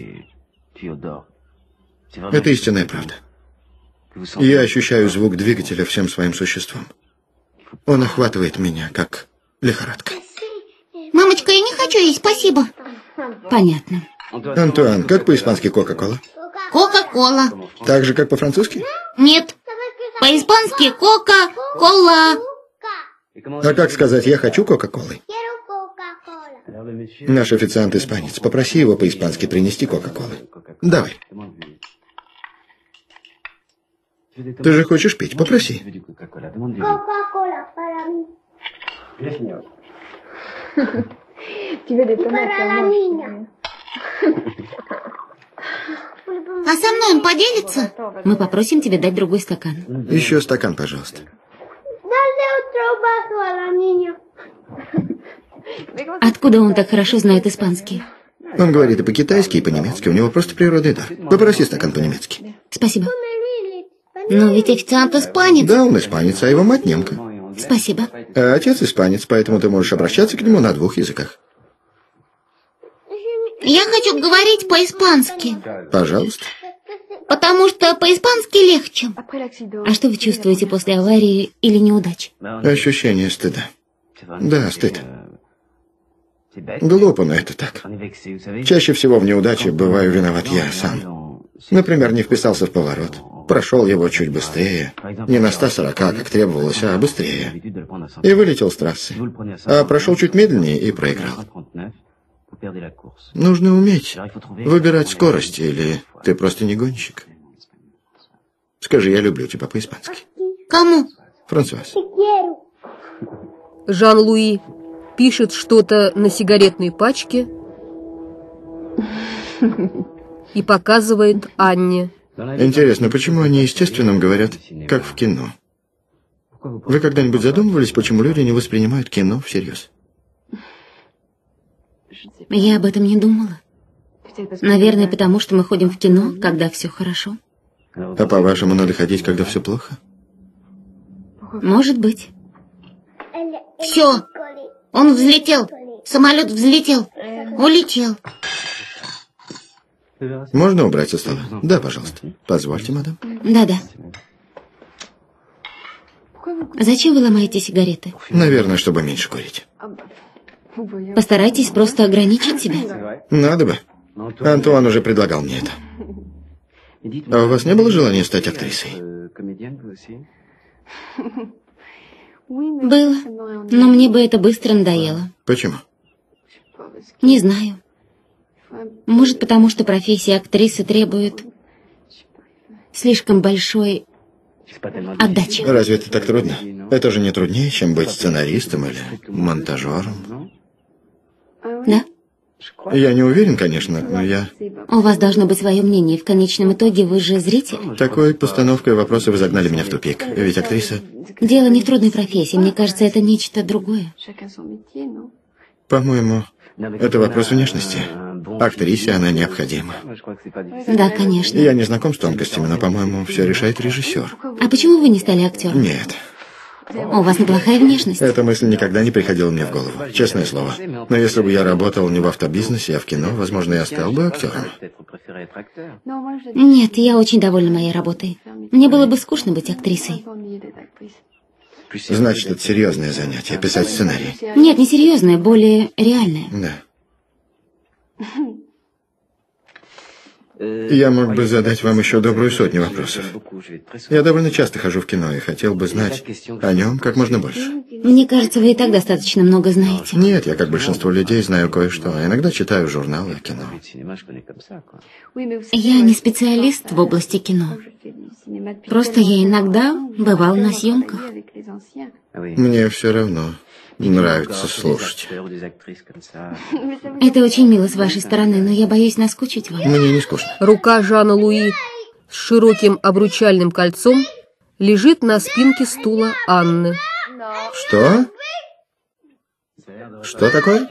Это истинная правда. Я ощущаю звук двигателя всем своим существом. Он охватывает меня, как лихорадка. Мамочка, я не хочу есть, спасибо. Понятно. Антуан, как по-испански Кока-Кола? Кока-кола. Так же, как по-французски? Нет. По-испански кока-кола. А как сказать «я хочу Кока-Колы»? Наш официант испанец. Попроси его по-испански принести Кока-Колы. Давай. Ты же хочешь пить? Попроси. А со мной он поделится? Мы попросим тебя дать другой стакан. Еще стакан, пожалуйста. Откуда он так хорошо знает испанский? Он говорит и по-китайски, и по-немецки. У него просто природный дар. Попроси стакан по-немецки. Спасибо. Но ведь официант испанец. Да, он испанец, а его мать немка. Спасибо. А отец испанец, поэтому ты можешь обращаться к нему на двух языках. Я хочу говорить по-испански, Пожалуйста. потому что по-испански легче. А что вы чувствуете после аварии или неудач? Ощущение стыда. Да, стыд. Глупо, но это так. Чаще всего в неудаче бываю виноват я сам. Например, не вписался в поворот. Прошел его чуть быстрее. Не на ста сорока, как требовалось, а быстрее. И вылетел с трассы. А прошел чуть медленнее и проиграл. Нужно уметь выбирать скорость, или ты просто не гонщик. Скажи, я люблю тебя по-испански. Кому? Франсуаз. Жан-Луи пишет что-то на сигаретной пачке и показывает Анне. Интересно, почему они естественным говорят, как в кино? Вы когда-нибудь задумывались, почему люди не воспринимают кино всерьез? Я об этом не думала. Наверное, потому что мы ходим в кино, когда все хорошо. А по-вашему, надо ходить, когда все плохо? Может быть. Все. Он взлетел. Самолет взлетел. Улетел. Можно убрать со стола? Да, пожалуйста. Позвольте, мадам. Да-да. Зачем вы ломаете сигареты? Наверное, чтобы меньше курить. Постарайтесь просто ограничить себя. Надо бы. Антуан уже предлагал мне это. А у вас не было желания стать актрисой? Было. Но мне бы это быстро надоело. Почему? Не знаю. Может, потому что профессия актрисы требует слишком большой отдачи. Разве это так трудно? Это же не труднее, чем быть сценаристом или монтажером. Да? Я не уверен, конечно, но я... У вас должно быть свое мнение. В конечном итоге вы же зритель. Такой постановкой вопроса вы загнали меня в тупик. Ведь актриса... Дело не в трудной профессии. Мне кажется, это нечто другое. По-моему, это вопрос внешности. Актрисе она необходима. Да, конечно. Я не знаком с тонкостями, но, по-моему, все решает режиссер. А почему вы не стали актером? Нет. У вас неплохая внешность. Эта мысль никогда не приходила мне в голову, честное слово. Но если бы я работал не в автобизнесе, а в кино, возможно, я стал бы актером. Нет, я очень довольна моей работой. Мне было бы скучно быть актрисой. Значит, это серьезное занятие, писать сценарий. Нет, не серьезное, более реальное. Да. Я мог бы задать вам еще добрую сотню вопросов. Я довольно часто хожу в кино и хотел бы знать о нем как можно больше. Мне кажется, вы и так достаточно много знаете. Нет, я, как большинство людей, знаю кое-что. А иногда читаю журналы о кино. Я не специалист в области кино. Просто я иногда бывал на съемках. Мне все равно нравится слушать. Это очень мило с вашей стороны, но я боюсь наскучить вам. Мне не скучно. Рука Жана Луи с широким обручальным кольцом лежит на спинке стула Анны. Что? Что такое?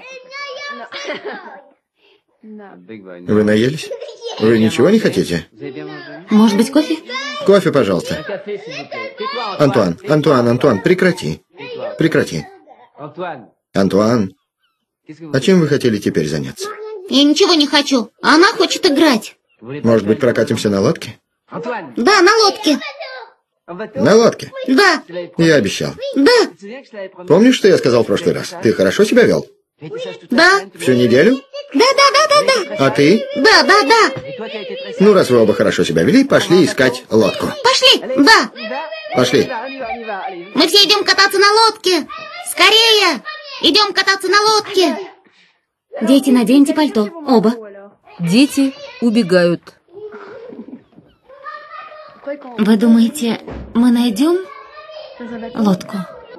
Вы наелись? Вы ничего не хотите? Может быть, кофе? Кофе, пожалуйста. Антуан, Антуан, Антуан, прекрати. Прекрати. Антуан, а чем вы хотели теперь заняться? Я ничего не хочу. Она хочет играть. Может быть, прокатимся на лодке? Да, на лодке. На лодке? Да. Я обещал. Да. Помнишь, что я сказал в прошлый раз? Ты хорошо себя вел? Да. Всю неделю? Да, да, да, да, да. А ты? Да, да, да. Ну, раз вы оба хорошо себя вели, пошли искать лодку. Пошли. Да. Пошли. Мы все идем кататься на лодке. Скорее. Идем кататься на лодке. Дети, наденьте пальто. Оба. Дети убегают. Вы думаете, мы найдем лодку?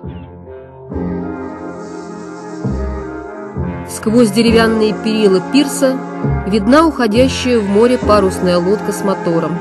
Сквозь деревянные перила пирса видна уходящая в море парусная лодка с мотором.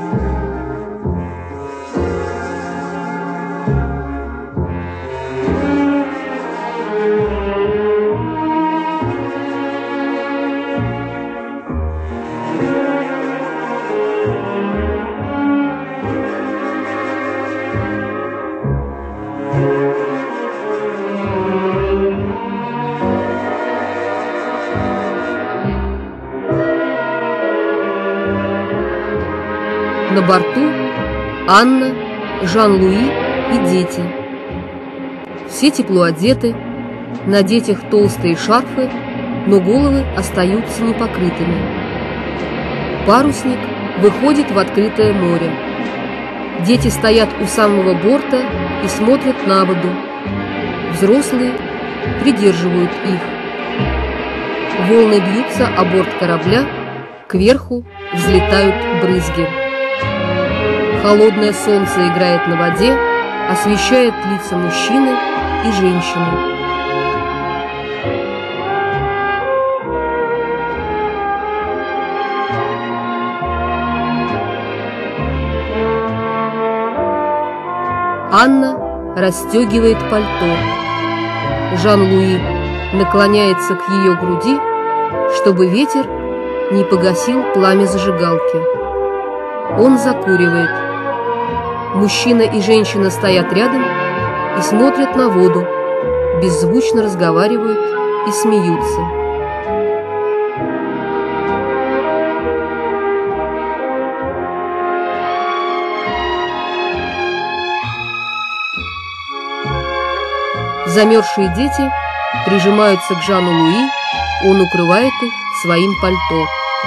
На борту Анна, Жан-Луи и дети. Все тепло одеты, на детях толстые шарфы, но головы остаются непокрытыми. Парусник выходит в открытое море. Дети стоят у самого борта и смотрят на воду. Взрослые придерживают их. Волны бьются о борт корабля, кверху взлетают брызги. Холодное солнце играет на воде, освещает лица мужчины и женщины. Анна расстегивает пальто. Жан-Луи наклоняется к ее груди, чтобы ветер не погасил пламя зажигалки. Он закуривает. Мужчина и женщина стоят рядом и смотрят на воду, беззвучно разговаривают и смеются. Замерзшие дети прижимаются к Жану Луи, он укрывает их своим пальто.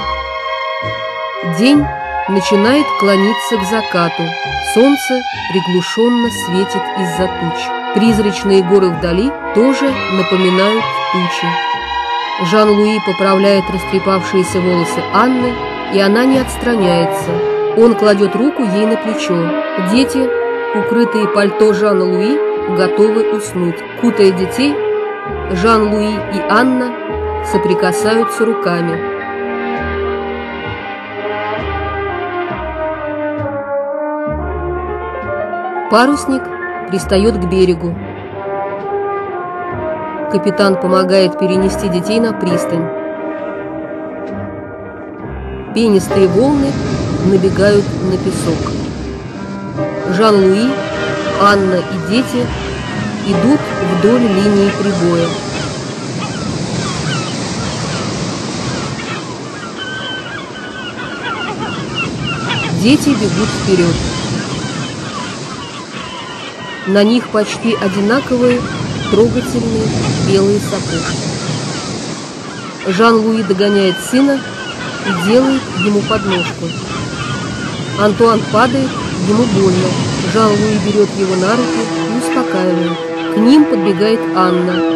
День начинает клониться к закату. Солнце приглушенно светит из-за туч. Призрачные горы вдали тоже напоминают тучи. Жан-Луи поправляет растрепавшиеся волосы Анны, и она не отстраняется. Он кладет руку ей на плечо. Дети, укрытые пальто Жана Луи, готовы уснуть. Кутая детей, Жан-Луи и Анна соприкасаются руками. Парусник пристает к берегу. Капитан помогает перенести детей на пристань. Пенистые волны набегают на песок. Жан-Луи, Анна и дети идут вдоль линии прибоя. Дети бегут вперед. На них почти одинаковые трогательные белые сапожки. Жан-Луи догоняет сына и делает ему подножку. Антуан падает, ему больно. Жан-Луи берет его на руки и успокаивает. К ним подбегает Анна.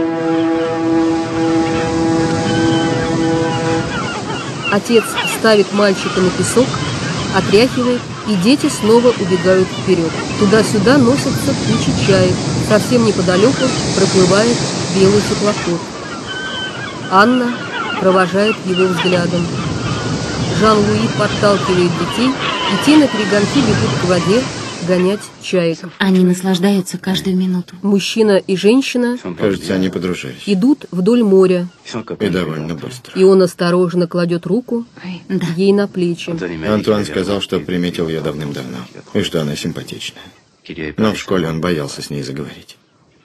Отец ставит мальчика на песок, отряхивает, и дети снова убегают вперед. Туда-сюда носятся кучи чаек. Совсем неподалеку проплывает белый теплоход. Анна провожает его взглядом. Жан-Луи подталкивает детей, и те на перегонки бегут к воде гонять чаек. Они наслаждаются каждую минуту. Мужчина и женщина, Кажется, они подружились. идут вдоль моря, И довольно быстро. и он осторожно кладет руку Да. ей на плечи. Антуан сказал, что приметил ее давным-давно, и что она симпатичная. Но в школе он боялся с ней заговорить.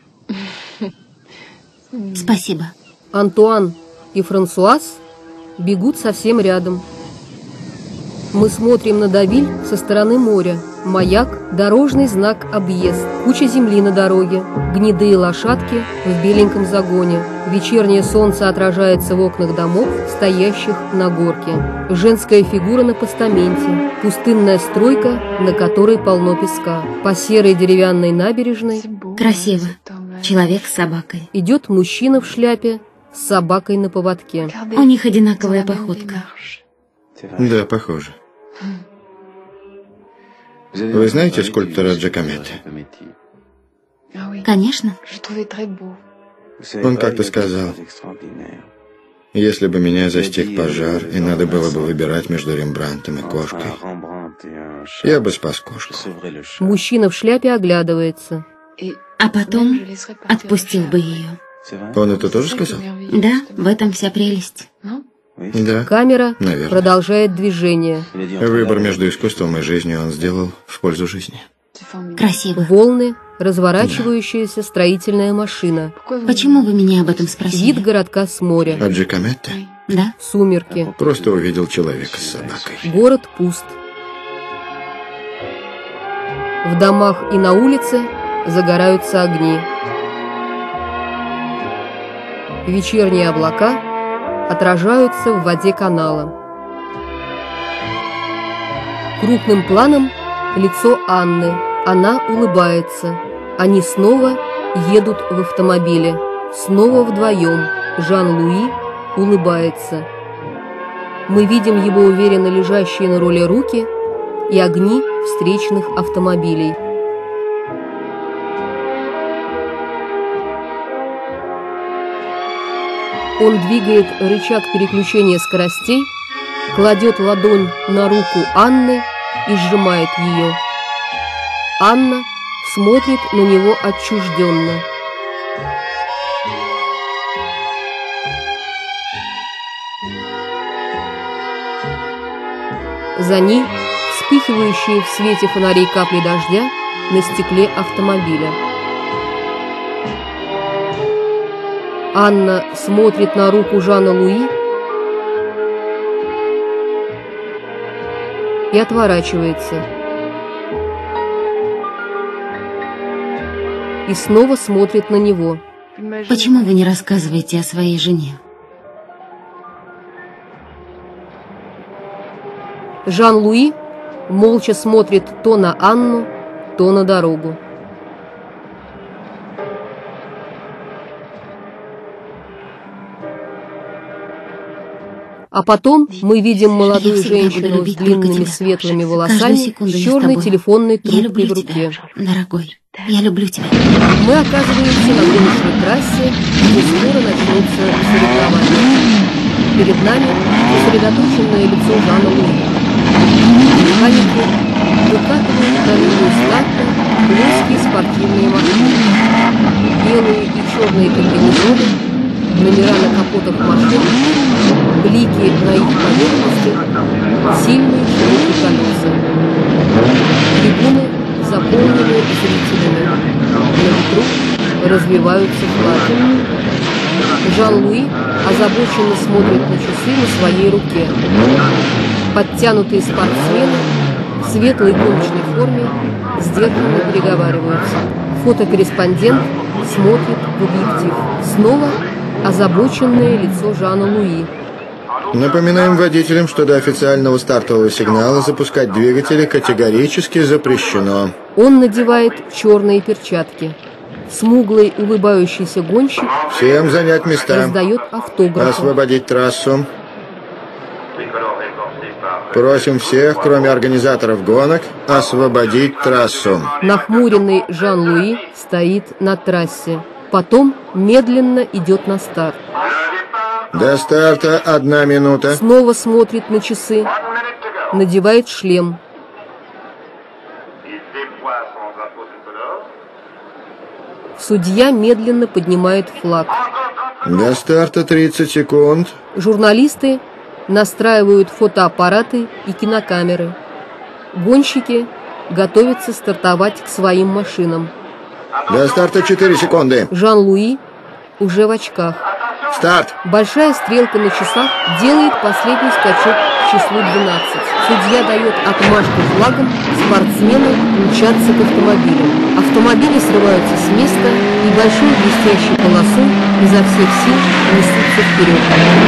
Спасибо. Антуан и Франсуаз бегут совсем рядом. Мы смотрим на Давиль со стороны моря. Маяк, дорожный знак «Объезд», куча земли на дороге, гнедые лошадки в беленьком загоне. Вечернее солнце отражается в окнах домов, стоящих на горке. Женская фигура на постаменте, пустынная стройка, на которой полно песка. По серой деревянной набережной Красиво. Человек с собакой. идет мужчина в шляпе с собакой на поводке. У них одинаковая походка. Да, похоже. Вы знаете скульптора Джакометти? Конечно. Он как-то сказал: если бы меня застиг пожар, и надо было бы выбирать между Рембрандтом и кошкой, я бы спас кошку. Мужчина в шляпе оглядывается. А потом отпустил бы ее. Он это тоже сказал? Да, в этом вся прелесть. Да. Камера Наверное. продолжает движение. Выбор между искусством и жизнью он сделал в пользу жизни. Красиво. Волны, разворачивающаяся строительная машина. Почему вы меня об этом спросили? Вид городка с моря. А Джакометти Да. Сумерки. просто увидел человека с собакой. Город пуст. В домах и на улице загораются огни. Вечерние облака отражаются в воде канала. Крупным планом лицо Анны. Она улыбается. Они снова едут в автомобиле. Снова вдвоем. Жан-Луи улыбается. Мы видим его уверенно лежащие на руле руки и огни встречных автомобилей. Он двигает рычаг переключения скоростей, кладет ладонь на руку Анны и сжимает ее. Анна смотрит на него отчужденно. За ней вспыхивающие в свете фонарей капли дождя на стекле автомобиля. Анна смотрит на руку Жана-Луи и отворачивается. И снова смотрит на него. Почему вы не рассказываете о своей жене? Жан-Луи молча смотрит то на Анну, то на дорогу. А потом мы видим молодую Я всегда буду женщину с любить только длинными тебя. светлыми Каждую волосами, секунду с я с черной тобой. телефонной Я трубкой люблю в руке. тебя, дорогой. Я люблю тебя. Мы оказываемся на гоночной трассе, где скоро начнутся соревнования. Перед нами сосредоточенное лицо Жана-Луи. Механики выкатывают на линию старта плоские спортивные машины. Белые и черные комбинезоны, номера на капотах машин, блики на их поверхности, сильные широкие колеса. Трибуны заполнены зрителями. На ветру развиваются флаги. Жан-Луи озабоченно смотрит на часы на своей руке. Подтянутые спортсмены в светлой гоночной форме сдержанно переговариваются. Фотокорреспондент смотрит в объектив. Снова озабоченное лицо Жана-Луи. Напоминаем водителям, что до официального стартового сигнала запускать двигатели категорически запрещено. Он надевает черные перчатки. Смуглый улыбающийся гонщик Всем занять места. раздает автографы. Освободить трассу. Просим всех, кроме организаторов гонок, освободить трассу. Нахмуренный Жан-Луи стоит на трассе. Потом медленно идет на старт. До старта одна минута. Снова смотрит на часы. Надевает шлем. Судья медленно поднимает флаг. До старта тридцать секунд. Журналисты настраивают фотоаппараты и кинокамеры. Гонщики готовятся стартовать к своим машинам. До старта четыре секунды. Жан-Луи уже в очках. Старт. Большая стрелка на часах делает последний скачок к числу двенадцать. Судья дает отмашку флагом, спортсмены мчатся к автомобилю. Автомобили срываются с места и большой блестящей полосой изо всех сил несутся вперед.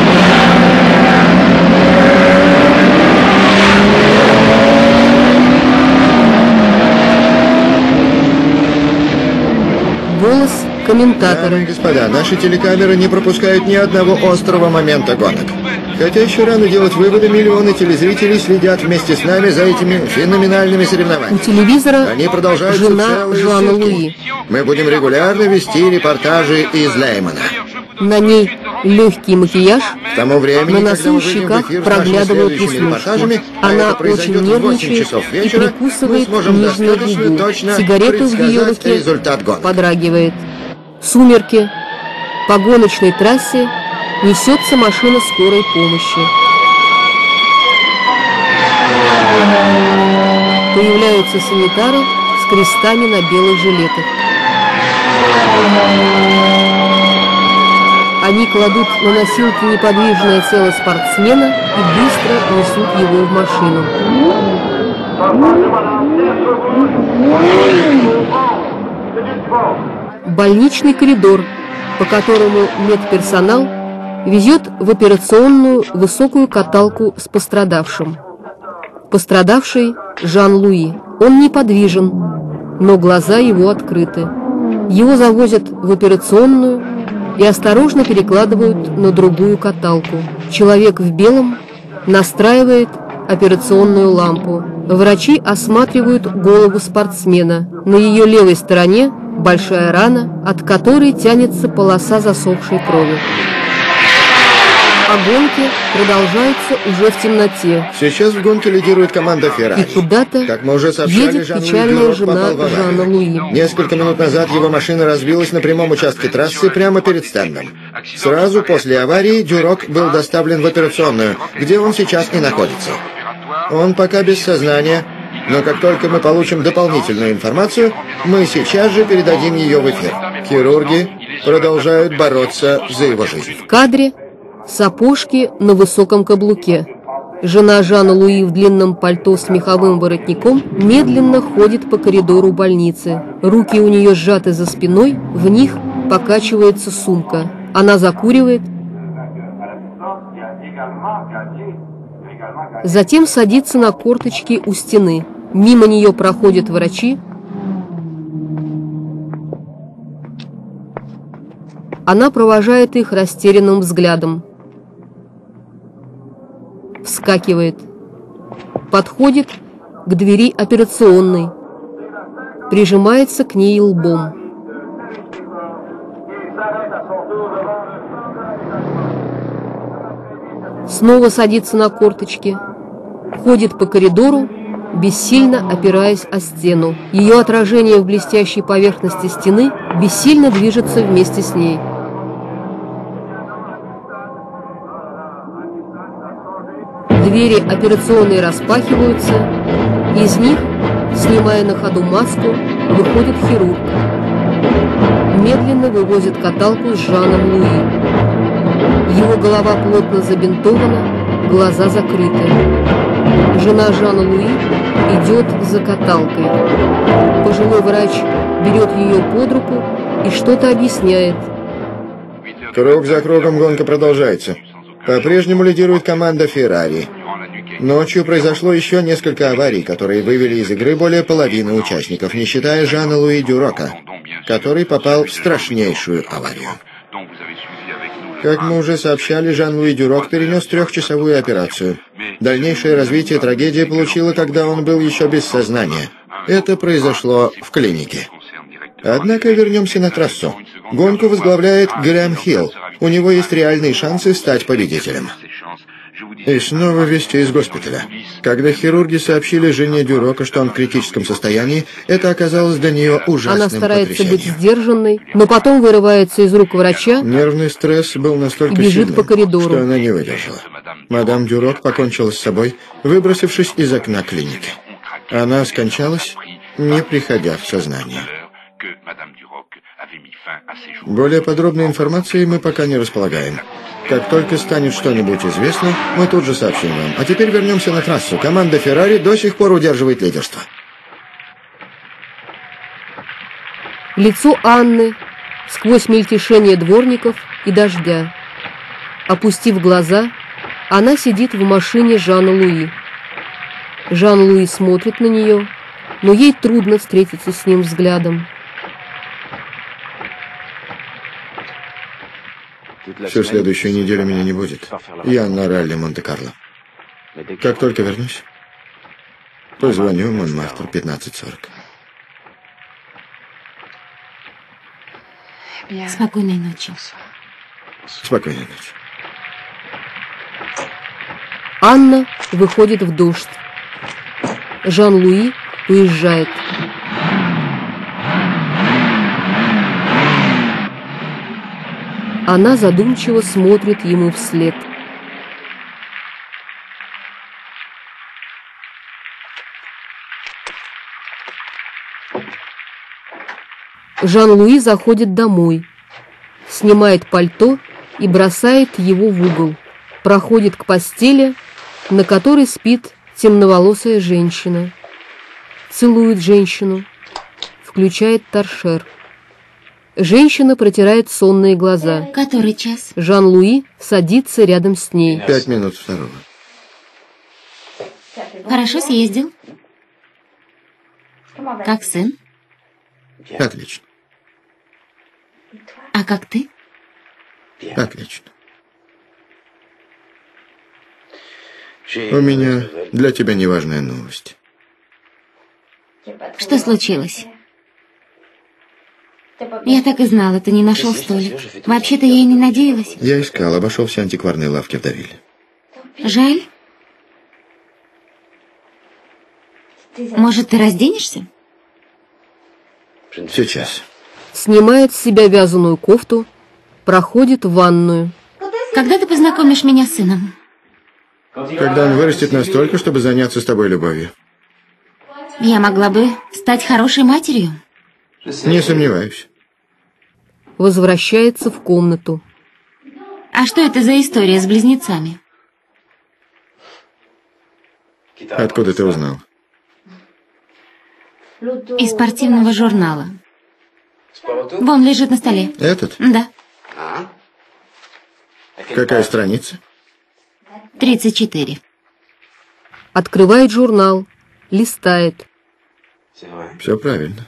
Голос комментатора. Дамы и господа, наши телекамеры не пропускают ни одного острого момента гонок. Хотя еще рано делать выводы, миллионы телезрителей следят вместе с нами за этими феноменальными У соревнованиями. телевизора Они продолжаются жена целые Жана сутки. Луи. Мы будем регулярно вести репортажи из Леймана. На ней легкий макияж, К тому времени, на когда носу мы и выйдем в щеках эфир с нашими проглядывают следующими веснушки. репортажами, а Она это произойдет очень в восемь нервничает часов и вечера, мы прикусывает сможем нижнюю достаточно губу. точно Сигарету в ее предсказать руке результат гонок. подрагивает. Сумерки. По гоночной трассе несется машина скорой помощи. Появляются санитары с крестами на белых жилетах. Они кладут на носилки неподвижное тело спортсмена и быстро несут его в машину. Больничный коридор, по которому медперсонал везет в операционную высокую каталку с пострадавшим. Пострадавший Жан-Луи. Он неподвижен, но глаза его открыты. Его завозят в операционную и осторожно перекладывают на другую каталку. Человек в белом настраивает операционную лампу. Врачи осматривают голову спортсмена. На ее левой стороне большая рана, от которой тянется полоса засохшей крови. А гонки продолжаются уже в темноте. Сейчас в гонке лидирует команда И Феррари. куда-то Как мы уже сообщали, едет Жан-Луи печальная Дюрок жена попал в аварию. Жана Луи. Несколько минут назад его машина разбилась на прямом участке трассы прямо перед стендом. Сразу после аварии Дюрок был доставлен в операционную, где он сейчас и находится. Он пока без сознания, но как только мы получим дополнительную информацию, мы сейчас же передадим ее в эфир. Хирурги продолжают бороться за его жизнь. В кадре сапожки на высоком каблуке. Жена Жана Луи в длинном пальто с меховым воротником медленно ходит по коридору больницы. Руки у нее сжаты за спиной, в них покачивается сумка. Она закуривает, затем садится на корточки у стены. Мимо нее проходят врачи. Она провожает их растерянным взглядом. Вскакивает. Подходит к двери операционной. Прижимается к ней лбом. Снова садится на корточки. Ходит по коридору, бессильно опираясь о стену. Ее отражение в блестящей поверхности стены бессильно движется вместе с ней. Двери операционной распахиваются. Из них, снимая на ходу маску, выходит хирург. Медленно вывозит каталку с Жаном Луи. Его голова плотно забинтована, глаза закрыты. Жена Жана Луи идет за каталкой. Пожилой врач берет ее под руку и что-то объясняет. Круг за кругом гонка продолжается. По-прежнему лидирует команда «Феррари». Ночью произошло еще несколько аварий, которые вывели из игры более половины участников, не считая Жана-Луи Дюрока, который попал в страшнейшую аварию. Как мы уже сообщали, Жан-Луи Дюрок перенес трехчасовую операцию. Дальнейшее развитие трагедии получило, когда он был еще без сознания. Это произошло в клинике. Однако вернемся на трассу. Гонку возглавляет Грэм Хилл. У него есть реальные шансы стать победителем. И снова вести из госпиталя. Когда хирурги сообщили жене Дюрока, что он в критическом состоянии, это оказалось для нее ужасным Она старается быть потрясением. сдержанной, но потом вырывается из рук врача. Нервный стресс был настолько Бежит сильным, по коридору. что она не выдержала. Мадам Дюрок покончила с собой, выбросившись из окна клиники. Она скончалась, не приходя в сознание. Более подробной информации мы пока не располагаем. Как только станет что-нибудь известно, мы тут же сообщим вам. А теперь вернемся на трассу. Команда «Феррари» до сих пор удерживает лидерство. Лицо Анны сквозь мельтешение дворников и дождя. Опустив глаза, она сидит в машине Жана Луи. Жан-Луи смотрит на нее, но ей трудно встретиться с ним взглядом. Всю следующую неделю меня не будет. Я на ралли Монте-Карло. Как только вернусь, позвоню в Монмартр пятнадцать сорок. Спокойной ночи. Спокойной ночи. Анна выходит в дождь. Жан-Луи уезжает. Она задумчиво смотрит ему вслед. Жан-Луи заходит домой, снимает пальто и бросает его в угол, проходит к постели, на которой спит темноволосая женщина, целует женщину, включает торшер. Женщина протирает сонные глаза. Который час? Жан-Луи садится рядом с ней. Пять минут второго. Хорошо съездил? Как сын? Отлично. А как ты? Отлично. У меня для тебя неважная новость. Что случилось? Я так и знала, ты не нашел столик. Вообще-то я и не надеялась. Я искал, обошел все антикварные лавки в Давиле. Жаль. Может, ты разденешься? Сейчас. Снимает с себя вязаную кофту, проходит в ванную. Когда ты познакомишь меня с сыном? Когда он вырастет настолько, чтобы заняться с тобой любовью. Я могла бы стать хорошей матерью. Не сомневаюсь. Возвращается в комнату. А что это за история с близнецами? Откуда ты узнал? Из спортивного журнала. Вон лежит на столе. Этот? Да. Какая страница? тридцать четыре. Открывает журнал, листает. Все правильно.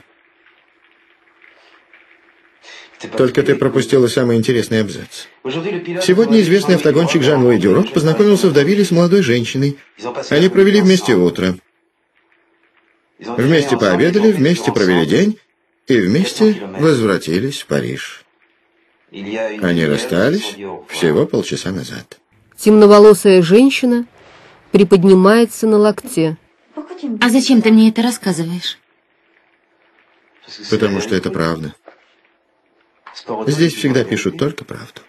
Только ты пропустила самый интересный абзац. Сегодня известный автогонщик Жан-Луи Дюрок познакомился в Давиле с молодой женщиной. Они провели вместе утро. Вместе пообедали, вместе провели день и вместе возвратились в Париж. Они расстались всего полчаса назад. Темноволосая женщина приподнимается на локте. А зачем ты мне это рассказываешь? Потому что это правда. Здесь всегда пишут только правду.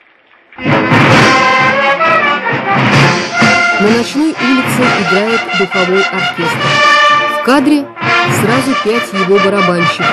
На ночной улице играет духовой оркестр. В кадре сразу пять его барабанщиков.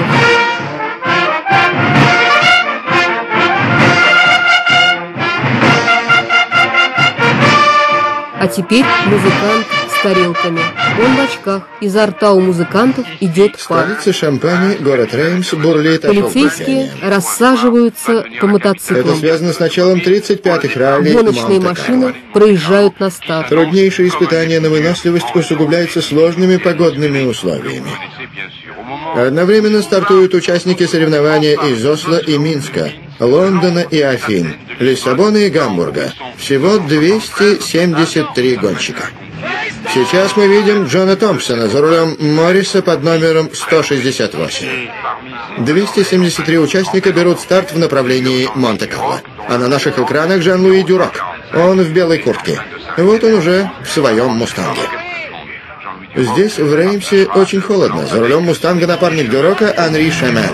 А теперь музыкант тарелками. Он в очках. Изо рта у музыкантов идет пар. В столице Шампани, город Реймс, бурлит Полицейские рассаживаются по мотоциклам. Это связано с началом тридцать пятых ралли Гоночные машины проезжают на старт. Труднейшее испытание на выносливость усугубляется сложными погодными условиями. Одновременно стартуют участники соревнования из Осло и Минска, Лондона и Афин, Лиссабона и Гамбурга. Всего двести семьдесят три гонщика. Сейчас мы видим Джона Томпсона за рулем Морриса под номером сто шестьдесят восемь. двести семьдесят три участника берут старт в направлении Монте-Карло. А на наших экранах Жан-Луи Дюрок. Он в белой куртке. Вот он уже в своем «Мустанге». Здесь, в Реймсе, очень холодно. За рулем «Мустанга» напарник Дюрока Анри Шемен.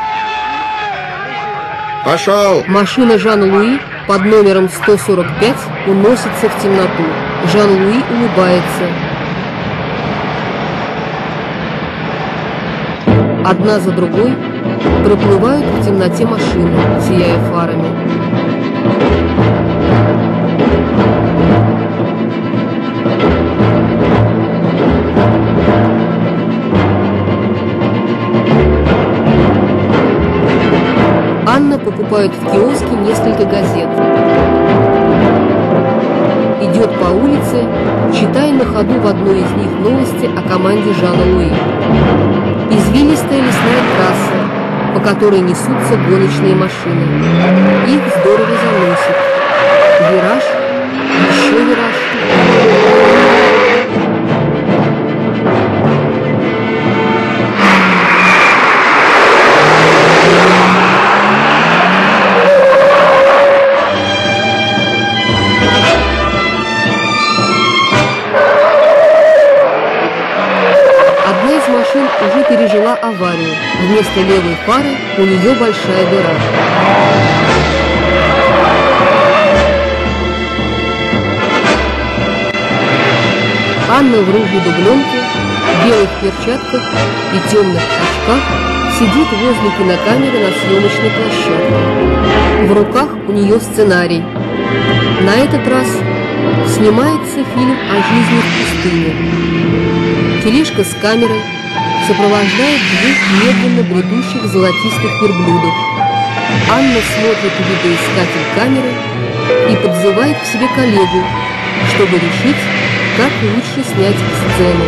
Пошел! Машина Жан-Луи под номером сто сорок пять уносится в темноту. Жан-Луи улыбается. Одна за другой проплывают в темноте машины, сияя фарами. Анна покупает в киоске несколько газет. Идет по улице, читая на ходу в одной из них новости о команде Жана Луи. Извилистая лесная трасса, по которой несутся гоночные машины. Их здорово заносит. Вираж, еще вираж. Уже пережила аварию. Вместо левой фары у нее большая дыра. Анна в рыжей дубленке, белых перчатках и темных очках сидит возле кинокамеры на съемочной площадке. В руках у нее сценарий. На этот раз снимается фильм о жизни в пустыне. Тележка с камерой сопровождает двух медленно бредущих золотистых верблюдов. Анна смотрит в видоискатель камеры и подзывает к себе коллегу, чтобы решить, как лучше снять сцену.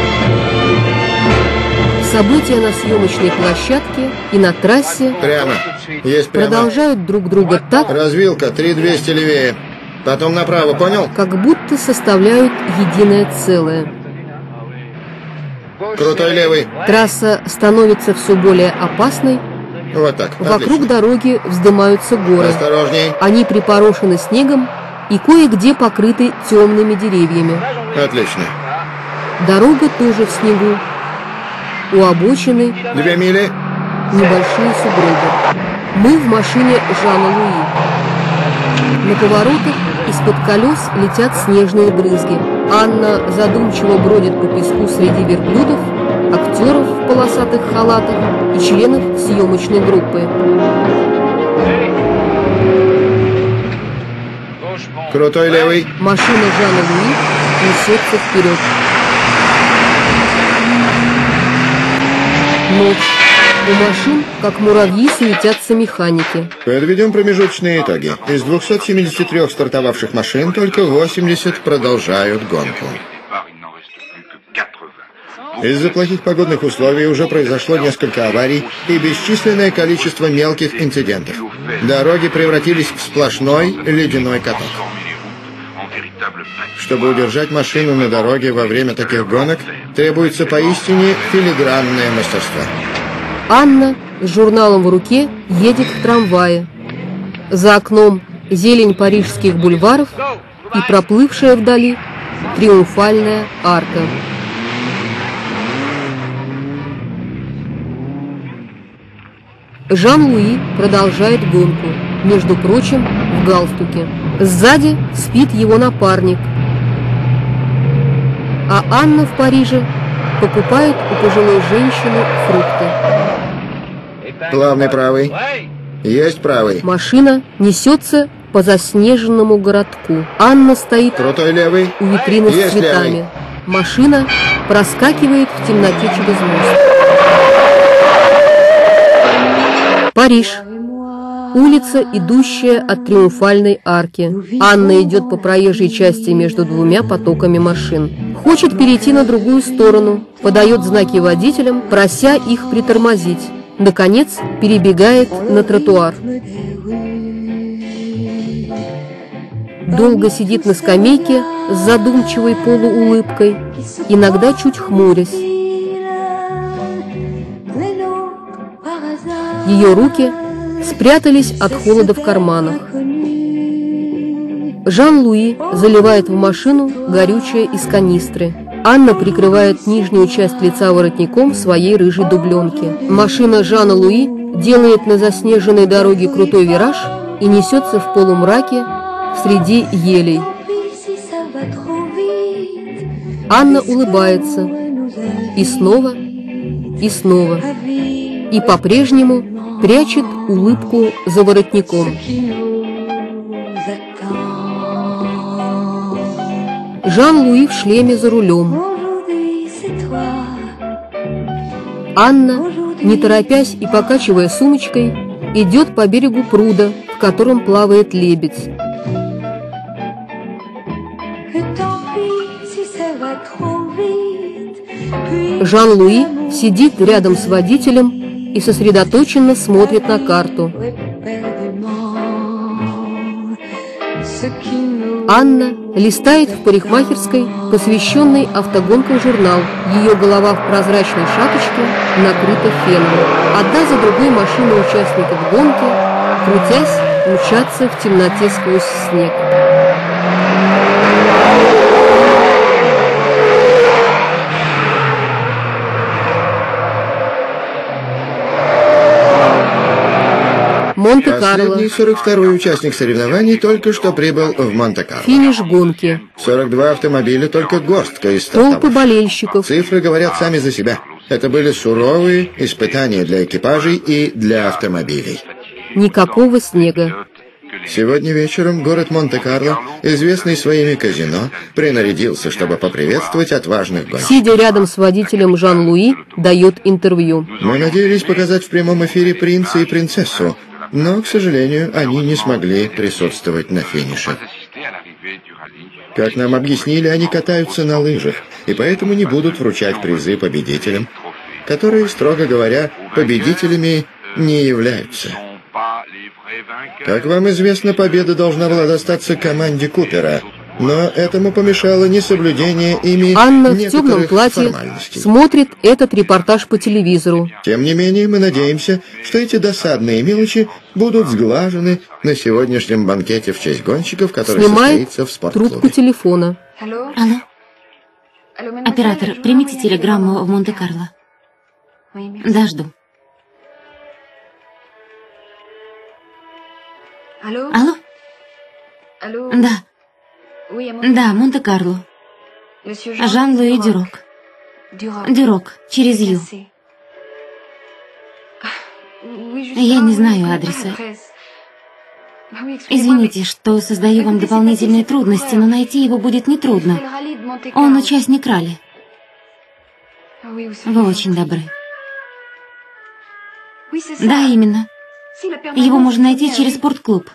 События на съемочной площадке и на трассе Прямо. Есть прямо. Продолжают друг друга так, Развилка, три двести левее. Потом направо, понял? как будто составляют единое целое. Крутой левый. Трасса становится все более опасной. Вот так. Вокруг Отлично. дороги вздымаются горы. Осторожней. Они припорошены снегом и кое-где покрыты темными деревьями. Отлично. Дорога тоже в снегу. У обочины Две мили. небольшие сугробы. Мы в машине Жана Луи. На поворотах из-под колес летят снежные брызги. Анна задумчиво бродит по песку среди верблюдов, актеров в полосатых халатах и членов съемочной группы. Крутой левый. Машина Жана Луи несется вперед. Ночь. У машин, как муравьи, суетятся механики. Подведем промежуточные итоги. Из двухсот семидесяти трёх стартовавших машин только восемьдесят продолжают гонку. Из-за плохих погодных условий уже произошло несколько аварий и бесчисленное количество мелких инцидентов. Дороги превратились в сплошной ледяной каток. Чтобы удержать машину на дороге во время таких гонок, требуется поистине филигранное мастерство. Анна с журналом в руке едет в трамвае. За окном зелень парижских бульваров и проплывшая вдали триумфальная арка. Жан-Луи продолжает гонку, между прочим, в галстуке. Сзади спит его напарник. А Анна в Париже покупает у пожилой женщины фрукты. Плавный правый. Есть правый. Машина несется по заснеженному городку. Анна стоит Крутой левый. у витрины с Есть цветами. левый. Машина проскакивает в темноте через мост. Париж. Улица, идущая от Триумфальной арки. Анна идет по проезжей части между двумя потоками машин. Хочет перейти на другую сторону, подает знаки водителям, прося их притормозить. Наконец, перебегает на тротуар. Долго сидит на скамейке с задумчивой полуулыбкой, иногда чуть хмурясь. Ее руки спрятались от холода в карманах. Жан-Луи заливает в машину горючее из канистры. Анна прикрывает нижнюю часть лица воротником своей рыжей дубленки. Машина Жана Луи делает на заснеженной дороге крутой вираж и несется в полумраке среди елей. Анна улыбается. И снова, и снова. И по-прежнему прячет улыбку за воротником. Жан-Луи в шлеме за рулем. Анна, не торопясь и покачивая сумочкой, идет по берегу пруда, в котором плавает лебедь. Жан-Луи сидит рядом с водителем и сосредоточенно смотрит на карту. Анна листает в парикмахерской, посвященный автогонкам журнал. Ее голова в прозрачной шапочке накрыта феном. Одна за другой машины участников гонки, крутясь, мчатся в темноте сквозь снег. Монте-Карло. Последний сорок второй участник соревнований только что прибыл в Монте-Карло. Финиш гонки. сорок два автомобиля, только горстка из Толпы стартовых. болельщиков. Цифры говорят сами за себя. Это были суровые испытания для экипажей и для автомобилей. Никакого снега. Сегодня вечером город Монте-Карло, известный своими казино, принарядился, чтобы поприветствовать отважных гонщиков. Сидя рядом с водителем, Жан-Луи дает интервью. Мы надеялись показать в прямом эфире принца и принцессу, но, к сожалению, они не смогли присутствовать на финише. Как нам объяснили, они катаются на лыжах, и поэтому не будут вручать призы победителям, которые, строго говоря, победителями не являются. Как вам известно, победа должна была достаться команде Купера, но этому помешало несоблюдение ими Анна в темном некоторых платье формальностей. смотрит этот репортаж по телевизору. Тем не менее, мы надеемся, что эти досадные мелочи будут сглажены на сегодняшнем банкете в честь гонщиков, который Снимает состоится в трубку спортклубе. телефона. Алло? Оператор, примите телеграмму в Монте-Карло. Да, жду. Алло? Да. Да, Монте-Карло. Жан-Луи Дюрок. Дюрок, через Ю. Я не знаю адреса. Извините, что создаю вам дополнительные трудности, но найти его будет нетрудно. Он участник ралли. Вы очень добры. Да, именно. Его можно найти через спортклуб.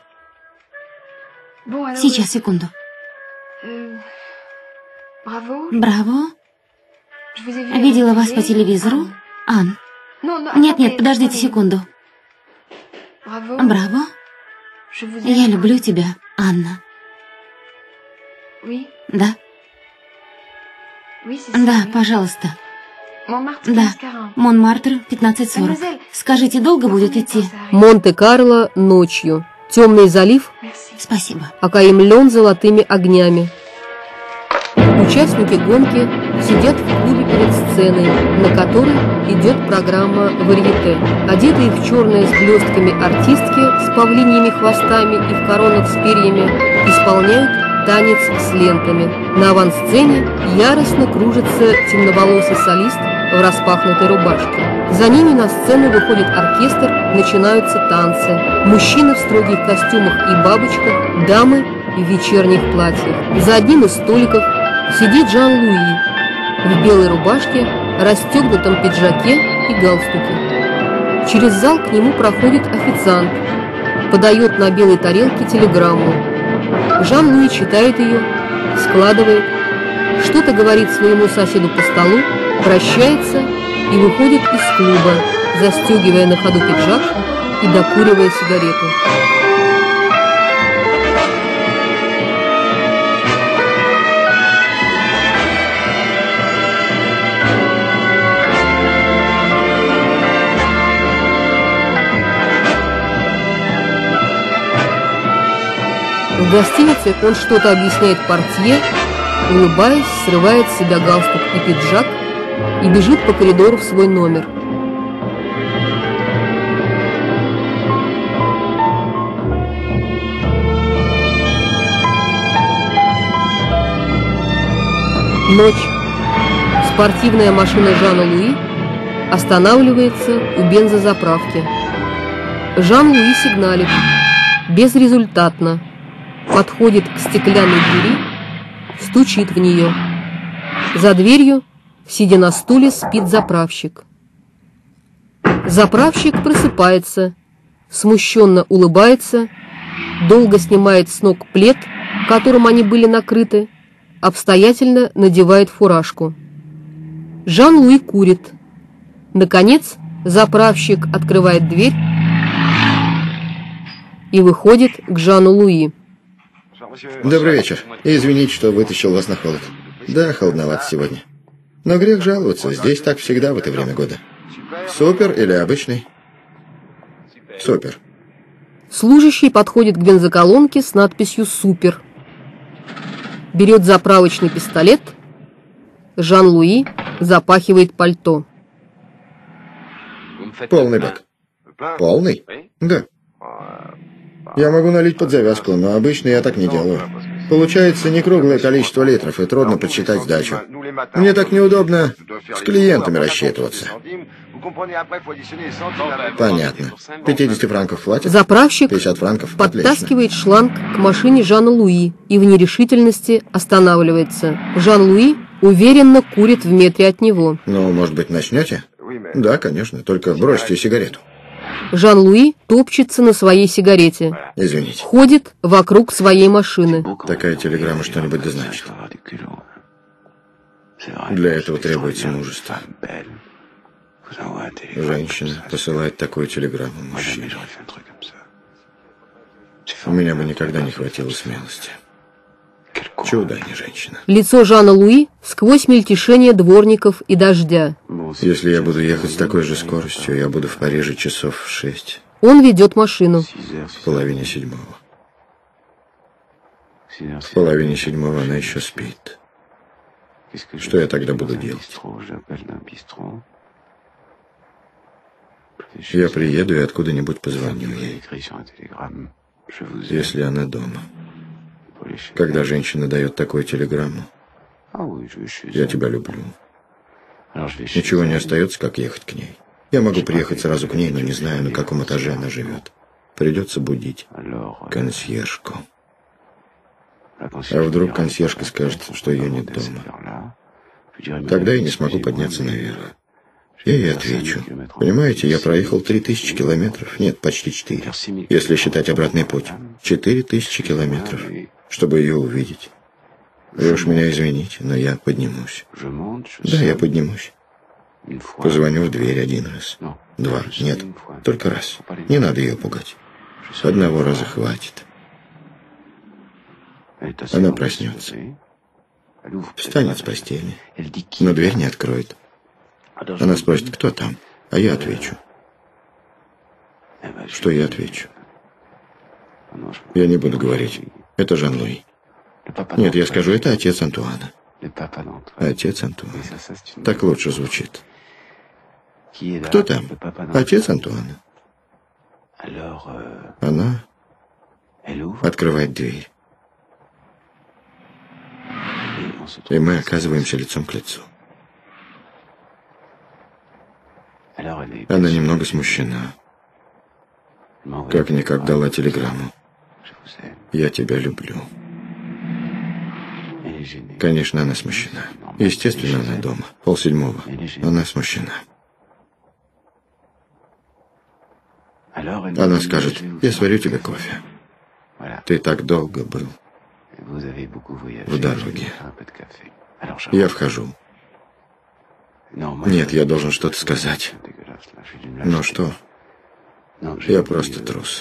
Сейчас, секунду. Браво. Видела вас по телевизору, Ан. Нет-нет, подождите секунду. Браво. Я люблю тебя, Анна. Да? Да, пожалуйста. Да, Монмартр, пятнадцать сорок. Скажите, долго будет идти? Монте-Карло ночью. Темный залив Спасибо. окаймлен золотыми огнями. Участники гонки сидят в клубе перед сценой, на которой идет программа «Варьете». Одетые в черное с блестками артистки с павлиньими хвостами и в коронах с перьями исполняют танец с лентами. На авансцене яростно кружится темноволосый солист в распахнутой рубашке. За ними на сцену выходит оркестр, начинаются танцы. Мужчины в строгих костюмах и бабочках, дамы в вечерних платьях. За одним из столиков сидит Жан-Луи. в белой рубашке, расстегнутом пиджаке и галстуке. Через зал к нему проходит официант, подает на белой тарелке телеграмму. Жан-Луи читает ее, складывает, что-то говорит своему соседу по столу, прощается и выходит из клуба, застегивая на ходу пиджак и докуривая сигарету. В гостинице он что-то объясняет портье, улыбаясь, срывает с себя галстук и пиджак и бежит по коридору в свой номер. Ночь. Спортивная машина Жана Луи останавливается у бензозаправки. Жан-Луи сигналит. Безрезультатно. Подходит к стеклянной двери, стучит в нее. За дверью, сидя на стуле, спит заправщик. Заправщик просыпается, смущенно улыбается, долго снимает с ног плед, которым они были накрыты, обстоятельно надевает фуражку. Жан-Луи курит. Наконец, заправщик открывает дверь и выходит к Жану-Луи. Добрый вечер. Извините, что вытащил вас на холод. Да, холодновато сегодня. Но грех жаловаться, здесь так всегда в это время года. Супер или обычный? Супер. Служащий подходит к бензоколонке с надписью «Супер». Берет заправочный пистолет. Жан-Луи запахивает пальто. Полный бак. Полный? Да. Я могу налить под завязку, но обычно я так не делаю. Получается не круглое количество литров, и трудно подсчитать сдачу. Мне так неудобно с клиентами рассчитываться. Понятно. пятьдесят франков хватит? Заправщик пятьдесят франков. подтаскивает Отлично. шланг к машине Жана-Луи и в нерешительности останавливается. Жан-Луи уверенно курит в метре от него. Ну, может быть, начнете? Да, конечно, только бросьте сигарету. Жан-Луи топчется на своей сигарете. Извините. Ходит вокруг своей машины. Такая телеграмма что-нибудь да значит. Для этого требуется мужество. Женщина посылает такую телеграмму мужчине. У меня бы никогда не хватило смелости. Чудо, а не женщина. Лицо Жана-Луи сквозь мельтешение дворников и дождя. Если я буду ехать с такой же скоростью, я буду в Париже часов в шесть. Он ведет машину. В половине седьмого. В половине седьмого она еще спит. Что я тогда буду делать? Я приеду и откуда-нибудь позвоню ей. Если она дома. Когда женщина дает такую телеграмму: «Я тебя люблю», ничего не остается, как ехать к ней. Я могу приехать сразу к ней, но не знаю, на каком этаже она живет. Придется будить консьержку. А вдруг консьержка скажет, что ее нет дома? Тогда я не смогу подняться наверх. Я ей отвечу: понимаете, я проехал три тысячи километров, нет, почти четыре, если считать обратный путь. Четыре тысячи километров, чтобы ее увидеть. Вы уж меня извините, но я поднимусь. Да, я поднимусь. Позвоню в дверь один раз. Два. Нет, только раз. Не надо ее пугать. Одного раза хватит. Она проснется. Встанет с постели, но дверь не откроет. Она спросит: кто там? А я отвечу. Что я отвечу? Я не буду говорить: это Жан-Луи. Нет, я скажу: это отец Антуана. Отец Антуана. Так лучше звучит. Кто там? Отец Антуана. Она открывает дверь. И мы оказываемся лицом к лицу. Она немного смущена. Как-никак дала телеграмму: «Я тебя люблю». Конечно, она смущена. Естественно, она дома. Полседьмого. Она смущена. Она скажет: я сварю тебе кофе. Ты так долго был в дороге. Я вхожу. Нет, я должен что-то сказать. Но что? Я просто трус.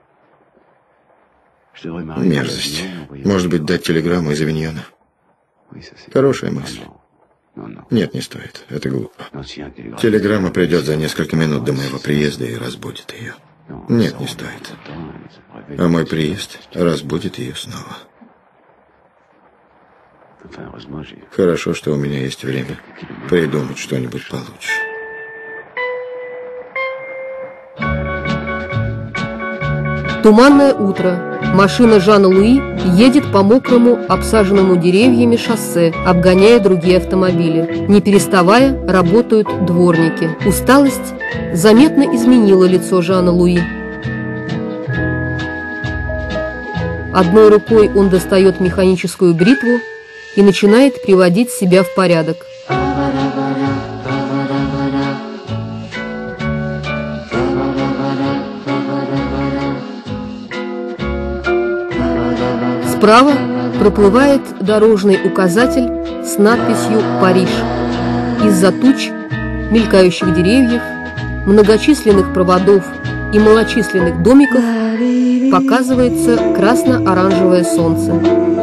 Мерзость. Может быть, дать телеграмму из Авиньона? Хорошая мысль. Нет, не стоит. Это глупо. Телеграмма придет за несколько минут до моего приезда и разбудит ее. Нет, не стоит. А мой приезд разбудит ее снова. Хорошо, что у меня есть время придумать что-нибудь получше. Туманное утро. Машина Жана Луи едет по мокрому, обсаженному деревьями шоссе, обгоняя другие автомобили. Не переставая, работают дворники. Усталость заметно изменила лицо Жана Луи. Одной рукой он достает механическую бритву и начинает приводить себя в порядок. Справа проплывает дорожный указатель с надписью «Париж». Из-за туч, мелькающих деревьев, многочисленных проводов и малочисленных домиков показывается красно-оранжевое солнце.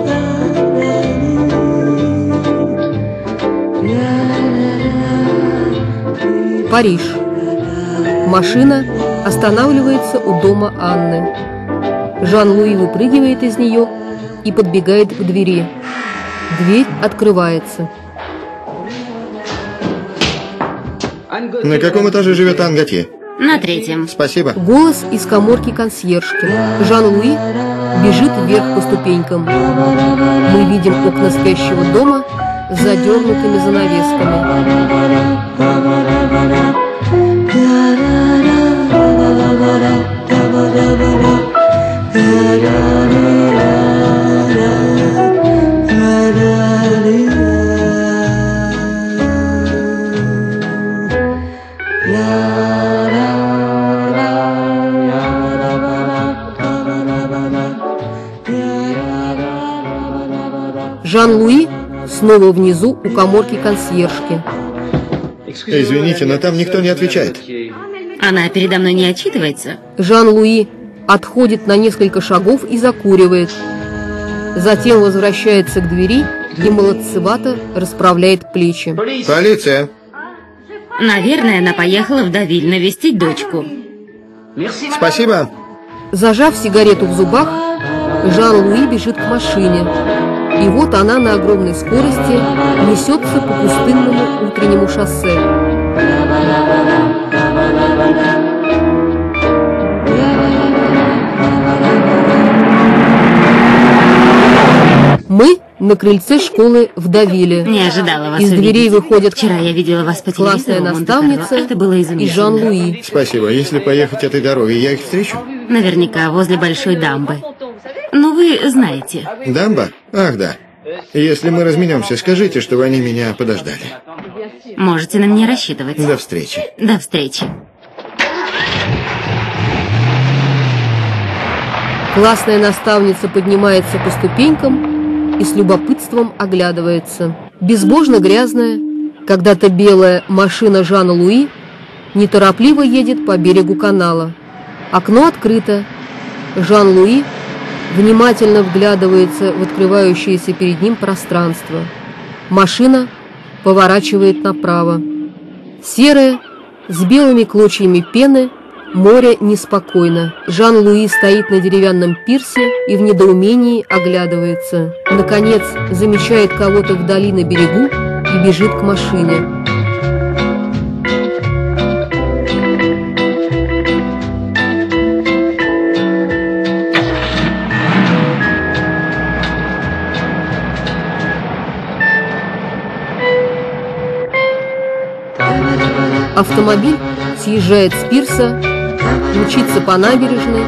Париж. Машина останавливается у дома Анны. Жан-Луи выпрыгивает из нее и подбегает к двери. Дверь открывается. На каком этаже живет Ан Готье? На третьем. Спасибо. Голос из каморки консьержки. Жан-Луи бежит вверх по ступенькам. Мы видим окна спящего дома с задернутыми занавесками. Жан-Луи снова внизу у каморки консьержки. Извините, но там никто не отвечает. Она передо мной не отчитывается? Жан-Луи отходит на несколько шагов и закуривает. Затем возвращается к двери и молодцевато расправляет плечи. Полиция! Наверное, она поехала в Давиль навестить дочку. Спасибо. Зажав сигарету в зубах, Жан-Луи бежит к машине. И вот она на огромной скорости несется по пустынному утреннему шоссе. Мы на крыльце школы в Давиле. Не ожидала вас Из увидеть. дверей выходят Вчера я видела вас по классная телевизору. наставница Это было и изумительно. Жан-Луи. Спасибо. Если поехать этой дорогой, я их встречу? Наверняка возле большой дамбы. Ну, вы знаете. Дамба? Ах, да. Если мы разменемся, скажите, чтобы они меня подождали. Можете на меня рассчитывать. До встречи. До встречи. Классная наставница поднимается по ступенькам и с любопытством оглядывается. Безбожно грязная, когда-то белая машина Жана Луи неторопливо едет по берегу канала. Окно открыто. Жан-Луи внимательно вглядывается в открывающееся перед ним пространство. Машина поворачивает направо. Серое, с белыми клочьями пены, море неспокойно. Жан-Луи стоит на деревянном пирсе и в недоумении оглядывается. Наконец, замечает кого-то вдали на берегу и бежит к машине. Автомобиль съезжает с пирса, мчится по набережной.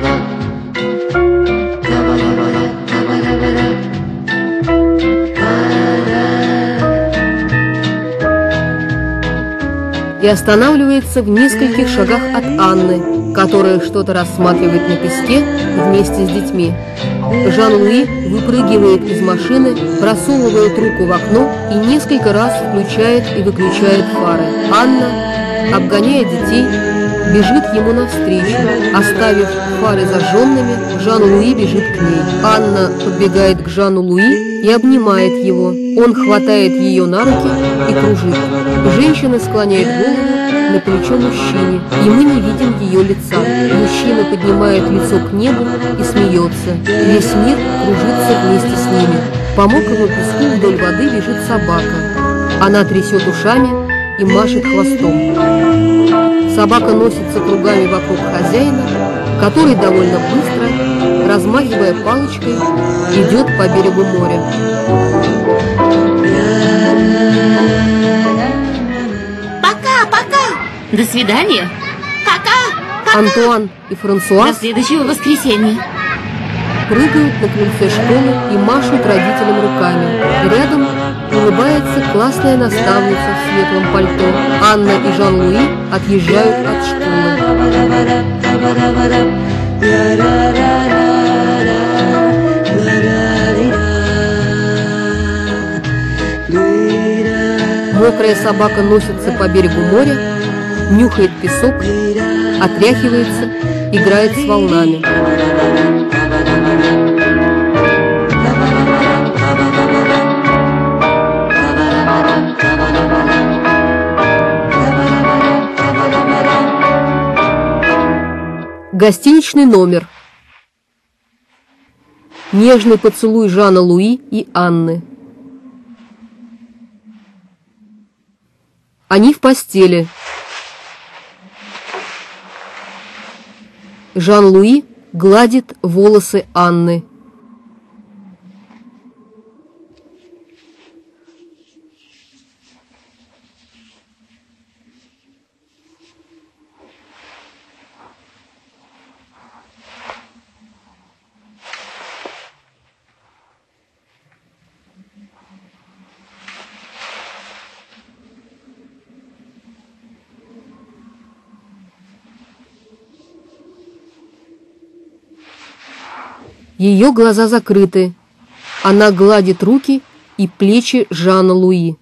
и останавливается в нескольких шагах от Анны, которая что-то рассматривает на песке вместе с детьми. Жан-Луи выпрыгивает из машины, просовывает руку в окно и несколько раз включает и выключает фары. Анна, обгоняя детей, бежит ему навстречу. Оставив фары зажженными, Жан-Луи бежит к ней. Анна подбегает к Жану-Луи и обнимает его. Он хватает ее на руки и кружит. Женщина склоняет голову на плечо мужчине, и мы не видим ее лица. Мужчина поднимает лицо к небу и смеется. Весь мир кружится вместе с ними. По мокрому песку вдоль воды бежит собака. Она трясет ушами и машет хвостом. Собака носится кругами вокруг хозяина, который довольно быстро, размахивая палочкой, идет по берегу моря. Пока, пока! До свидания! Пока! Пока! Антуан и Франсуаз До следующего воскресенья! Прыгают на крыльце школы и машут родителям руками. Рядом улыбается классная наставница в светлом пальто. Анна и Жан-Луи отъезжают от школы. Мокрая собака носится по берегу моря, нюхает песок, отряхивается, играет с волнами. Гостиничный номер. Нежный поцелуй Жана-Луи и Анны. Они в постели. Жан-Луи гладит волосы Анны. Ее глаза закрыты. Она гладит руки и плечи Жана-Луи.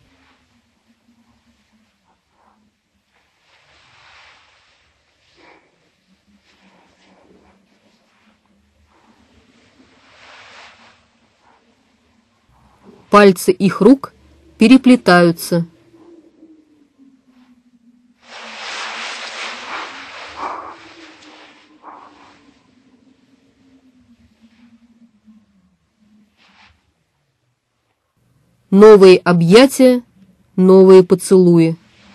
Пальцы их рук переплетаются. Новые объятия, новые поцелуи.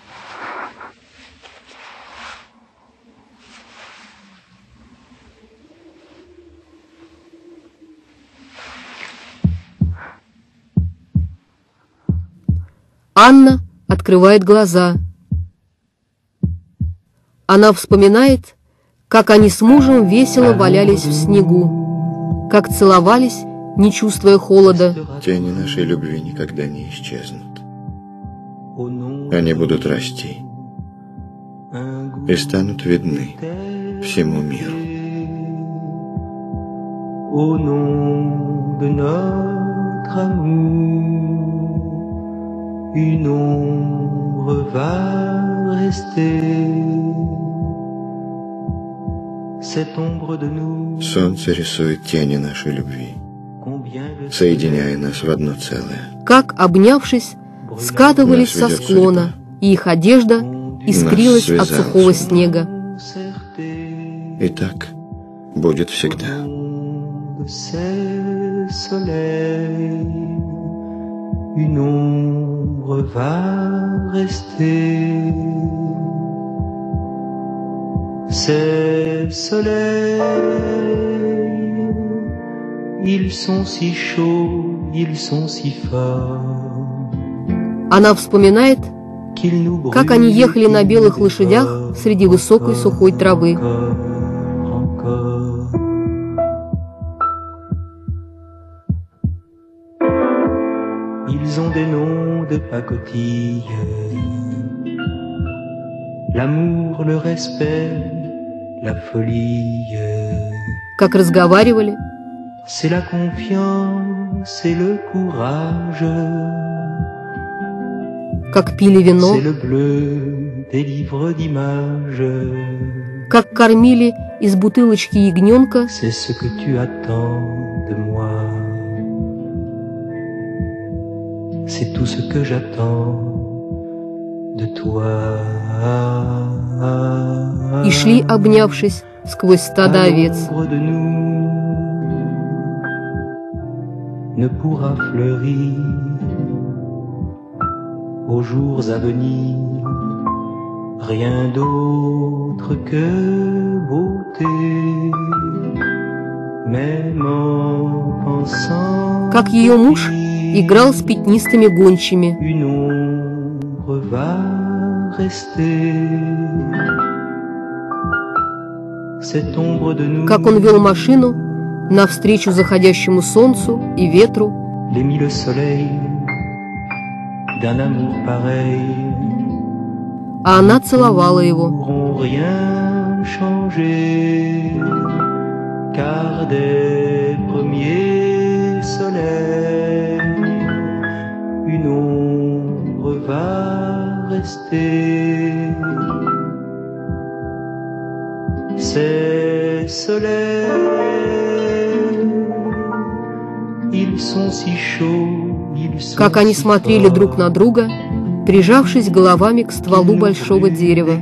Анна открывает глаза. Она вспоминает, как они с мужем весело валялись в снегу, как целовались, не чувствуя холода. Тени нашей любви никогда не исчезнут. Они будут расти и станут видны всему миру. Au nom de notre amour, une ombre va rester. Cette ombre de nous. Солнце рисует тени нашей любви, соединяя нас в одно целое. Как, обнявшись, скатывались со склона, и их одежда искрилась от сухого снега. И так будет всегда. Une ombre va rester. Ces soleils, ils sont si chauds, ils sont si forts. Она вспоминает, как они ехали на белых лошадях среди высокой сухой травы. Ils ont des noms de pacotille L'amour, le respect, la folie. Как разговаривали. C'est la confiance, c'est le courage. Как пили вино. C'est le bleu des livres d'images. Как кормили из бутылочки ягненка. C'est ce que tu attends de moi. C'est tout ce que j'attends de toi. И шли, обнявшись, сквозь стадо овец. Ne pourra fleurir aux jours à venir rien d'autre que beauté, même en pensant. Как ее муж играл с пятнистыми гончими. Une ombre va rester. Cette ombre de nous. Как он вел машину навстречу заходящему солнцу и ветру. Les mille soleils d'un amour pareil. А она целовала его. Rien changé, car des premiers soleils, une ombre va rester. Ces soleils, ils sont si chauds, ils sont. Как они смотрели друг на друга, прижавшись головами к стволу большого дерева.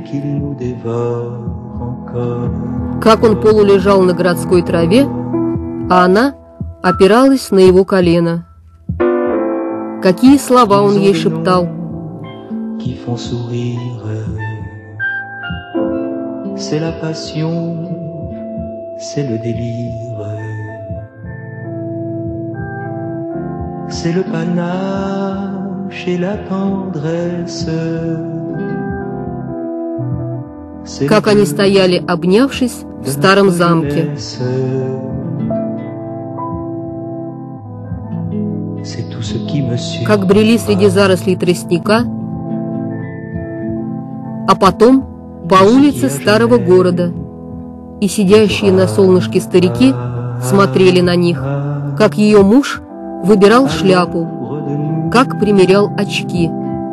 Как он полулежал на городской траве, а она опиралась на его колено. Какие слова он ей шептал. C'est la passion, c'est le délire, c'est le panache et la tendresse. Как они стояли, обнявшись, в старом замке. Как брели среди зарослей тростника, а потом по улице старого города, и сидящие на солнышке старики смотрели на них, как ее муж выбирал шляпу, как примерял очки.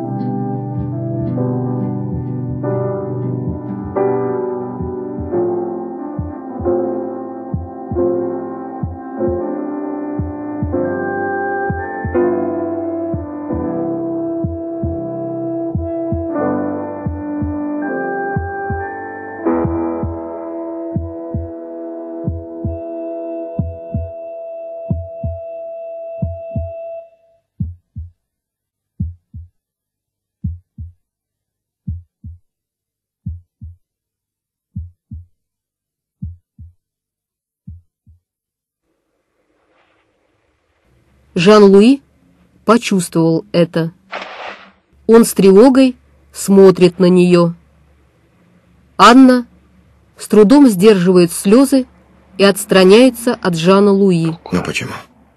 Жан-Луи почувствовал это. Он с тревогой смотрит на нее. Анна с трудом сдерживает слезы и отстраняется от Жана-Луи. Но почему?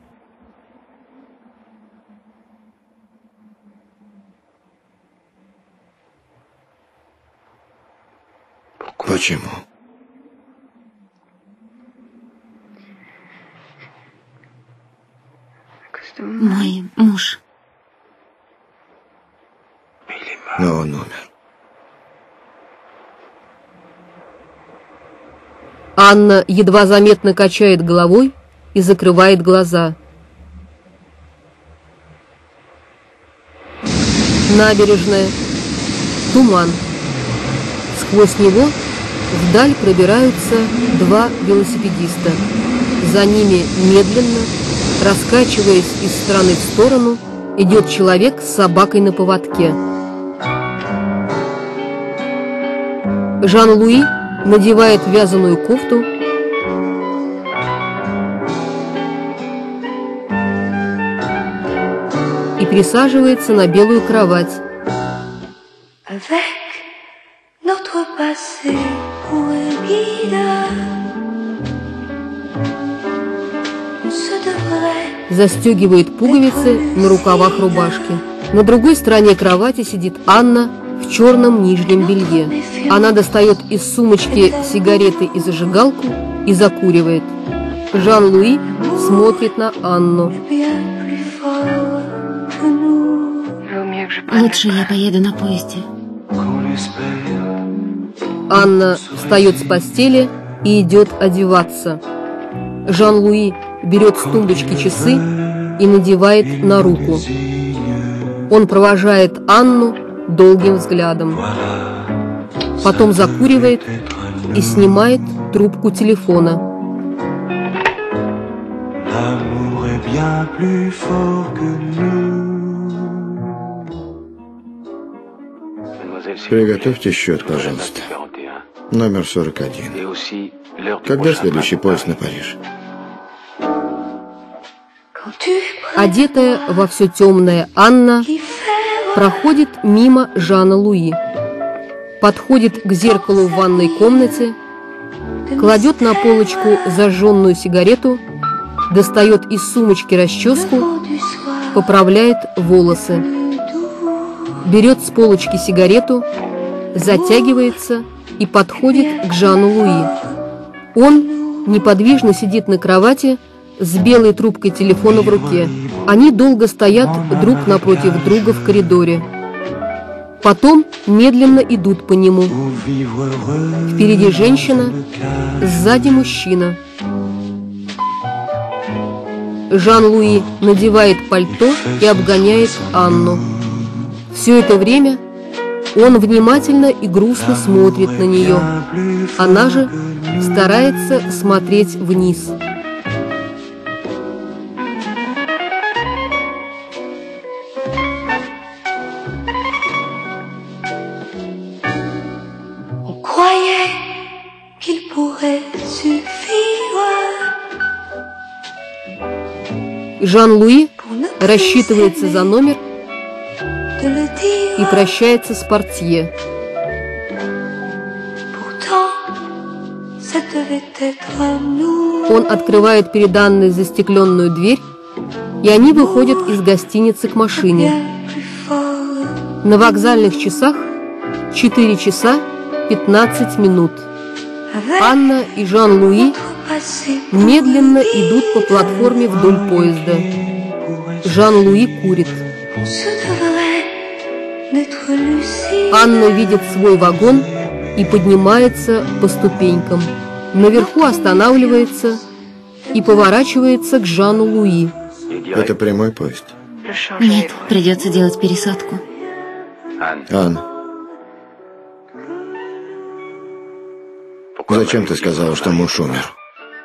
Почему? Мой муж. Но он умер. Анна едва заметно качает головой и закрывает глаза. Набережная. Туман. Сквозь него вдаль пробираются два велосипедиста. За ними медленно, раскачиваясь из стороны в сторону, идет человек с собакой на поводке. Жан-Луи надевает вязаную кофту и присаживается на белую кровать. Застегивает пуговицы на рукавах рубашки. На другой стороне кровати сидит Анна в черном нижнем белье. Она достает из сумочки сигареты и зажигалку и закуривает. Жан-Луи смотрит на Анну. Лучше я поеду на поезде. Анна встает с постели и идет одеваться. Жан-Луи берет с тумбочки часы и надевает на руку. Он провожает Анну долгим взглядом. Потом закуривает и снимает трубку телефона. Приготовьте счет, пожалуйста. Номер сорок один. Когда следующий поезд на Париж? Одетая во все темное Анна проходит мимо Жана-Луи, подходит к зеркалу в ванной комнате, кладет на полочку зажженную сигарету, достает из сумочки расческу, поправляет волосы, берет с полочки сигарету, затягивается и подходит к Жану-Луи. Он неподвижно сидит на кровати с белой трубкой телефона в руке. Они долго стоят друг напротив друга в коридоре. Потом медленно идут по нему. Впереди женщина, сзади мужчина. Жан-Луи надевает пальто и обгоняет Анну. Все это время он внимательно и грустно смотрит на нее. Она же старается смотреть вниз. Жан-Луи рассчитывается за номер и прощается с портье. Он открывает перед Анной застекленную дверь, и они выходят из гостиницы к машине. На вокзальных часах четыре часа пятнадцать минут. Анна и Жан-Луи медленно идут по платформе вдоль поезда. Жан-Луи курит. Анна видит свой вагон и поднимается по ступенькам. Наверху останавливается и поворачивается к Жану-Луи. Это прямой поезд? Нет, придется делать пересадку. Анна, зачем ты сказала, что муж умер?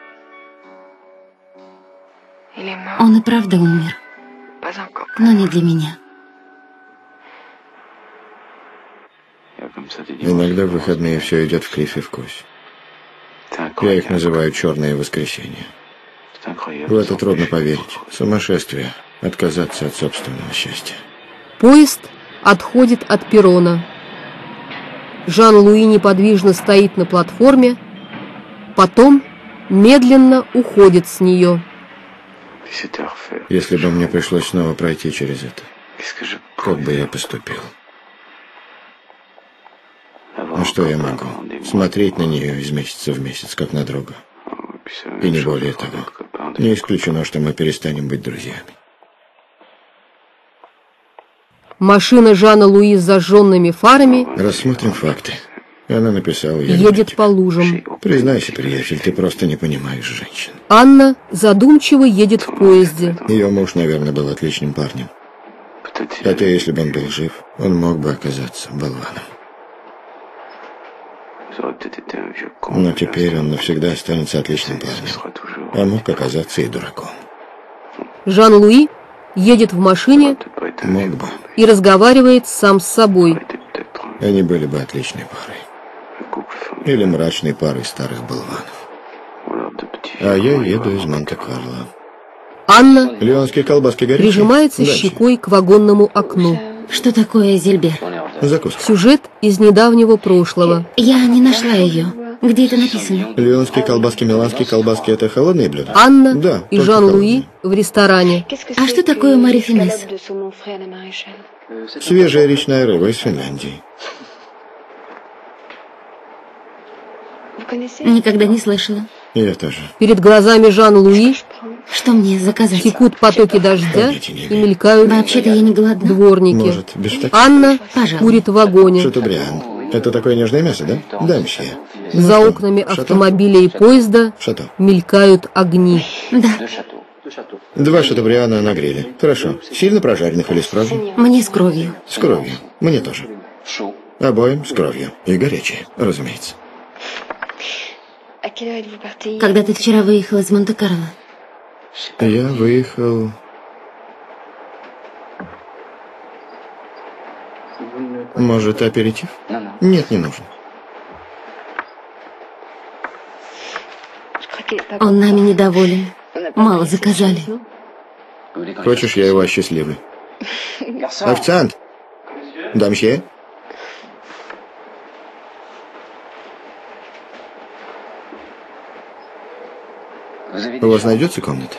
Он и правда умер, но не для меня. Иногда в выходные все идет в криф и в кось. Я их называю черные воскресенья. В это трудно поверить. Сумасшествие. Отказаться от собственного счастья. Поезд отходит от перрона. Жан-Луи неподвижно стоит на платформе, потом медленно уходит с нее. Если бы мне пришлось снова пройти через это, как бы я поступил? А что я могу? Смотреть на нее из месяца в месяц, как на друга. И не более того. Не исключено, что мы перестанем быть друзьями. Машина Жана-Луи с зажженными фарами Рассмотрим факты. Она написала... Я едет по лужам. Признайся, приятель, ты просто не понимаешь женщин. Анна задумчиво едет в поезде. Ее муж, наверное, был отличным парнем. Хотя, если бы он был жив, он мог бы оказаться болваном. Но теперь он навсегда останется отличным парнем. А мог оказаться и дураком. Жан-Луи едет в машине Мог бы. и разговаривает сам с собой. Они были бы отличной парой. Или мрачной парой старых болванов. А я еду из Монте-Карло. Анна Лионские колбаски горячие? прижимается Дальше. щекой к вагонному окну. Что такое Зильбер? Закуска. Сюжет из недавнего прошлого. Я не нашла ее. Где это написано? Лионские колбаски, миланские колбаски – это холодные блюда? Анна Да, и только Жан-Луи в ресторане. А что такое Мари Финес? Свежая речная рыба из Финляндии. Никогда не слышала. Я тоже. Перед глазами Жан-Луи Что мне заказать? текут потоки дождя Понятия не и имею. мелькают Вообще-то я не голодна. дворники. Может, бифштекс? Анна Пожалуй. курит в вагоне. Шатубриан. Это такое нежное мясо, да? Да, мсье. Ну За что, окнами шато? автомобиля и поезда Шато. мелькают огни. Да, Два шатубриана на гриле. Хорошо. Сильно прожаренных или с кровью? мне с кровью. С кровью. Мне тоже. Обоим с кровью. И горячие, разумеется. Когда ты вчера выехал из Монте-Карло? Я выехал... Может, аперитив? Нет, не нужен. Он нами недоволен. Мало заказали. Хочешь, я его осчастливлю? Официант! Да, мсье? У вас найдется комната?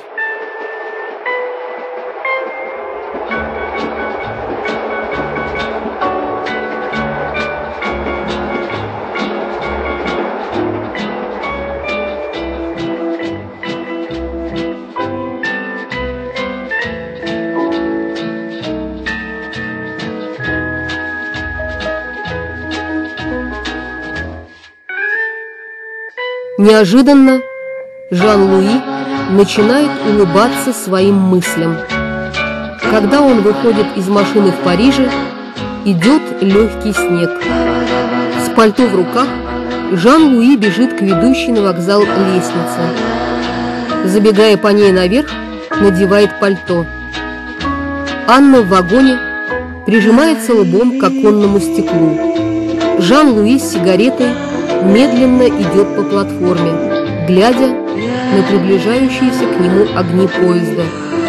Неожиданно Жан-Луи начинает улыбаться своим мыслям. Когда он выходит из машины в Париже, идет легкий снег. С пальто в руках Жан-Луи бежит к ведущей на вокзал лестнице. Забегая по ней наверх, надевает пальто. Анна в вагоне прижимается лбом к оконному стеклу. Жан-Луи с сигаретой медленно идет по платформе, глядя на приближающиеся к нему огни поезда.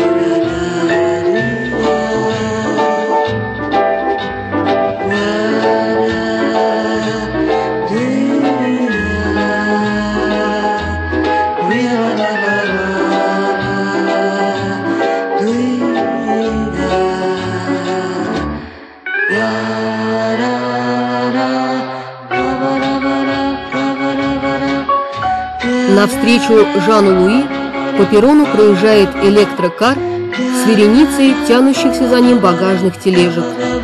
Навстречу Жану-Луи по перрону проезжает электрокар с вереницей тянущихся за ним багажных тележек.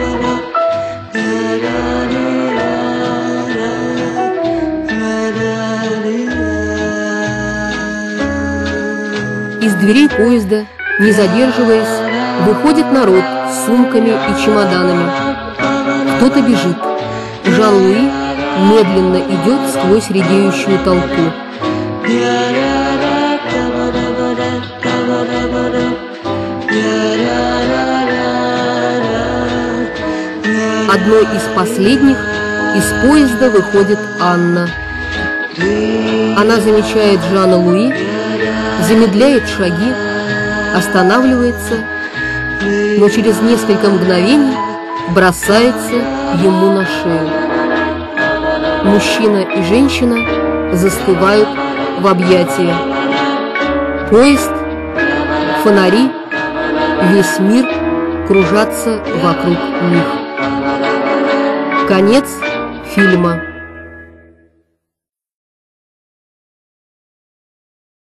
Из дверей поезда, не задерживаясь, выходит народ с сумками и чемоданами. Кто-то бежит. Жан-Луи медленно идет сквозь редеющую толпу. Одной из последних из поезда выходит Анна. Она замечает Жана-Луи, замедляет шаги, останавливается, но через несколько мгновений бросается ему на шею. Мужчина и женщина застывают в объятия. Поезд, фонари, весь мир кружатся вокруг них. Конец фильма.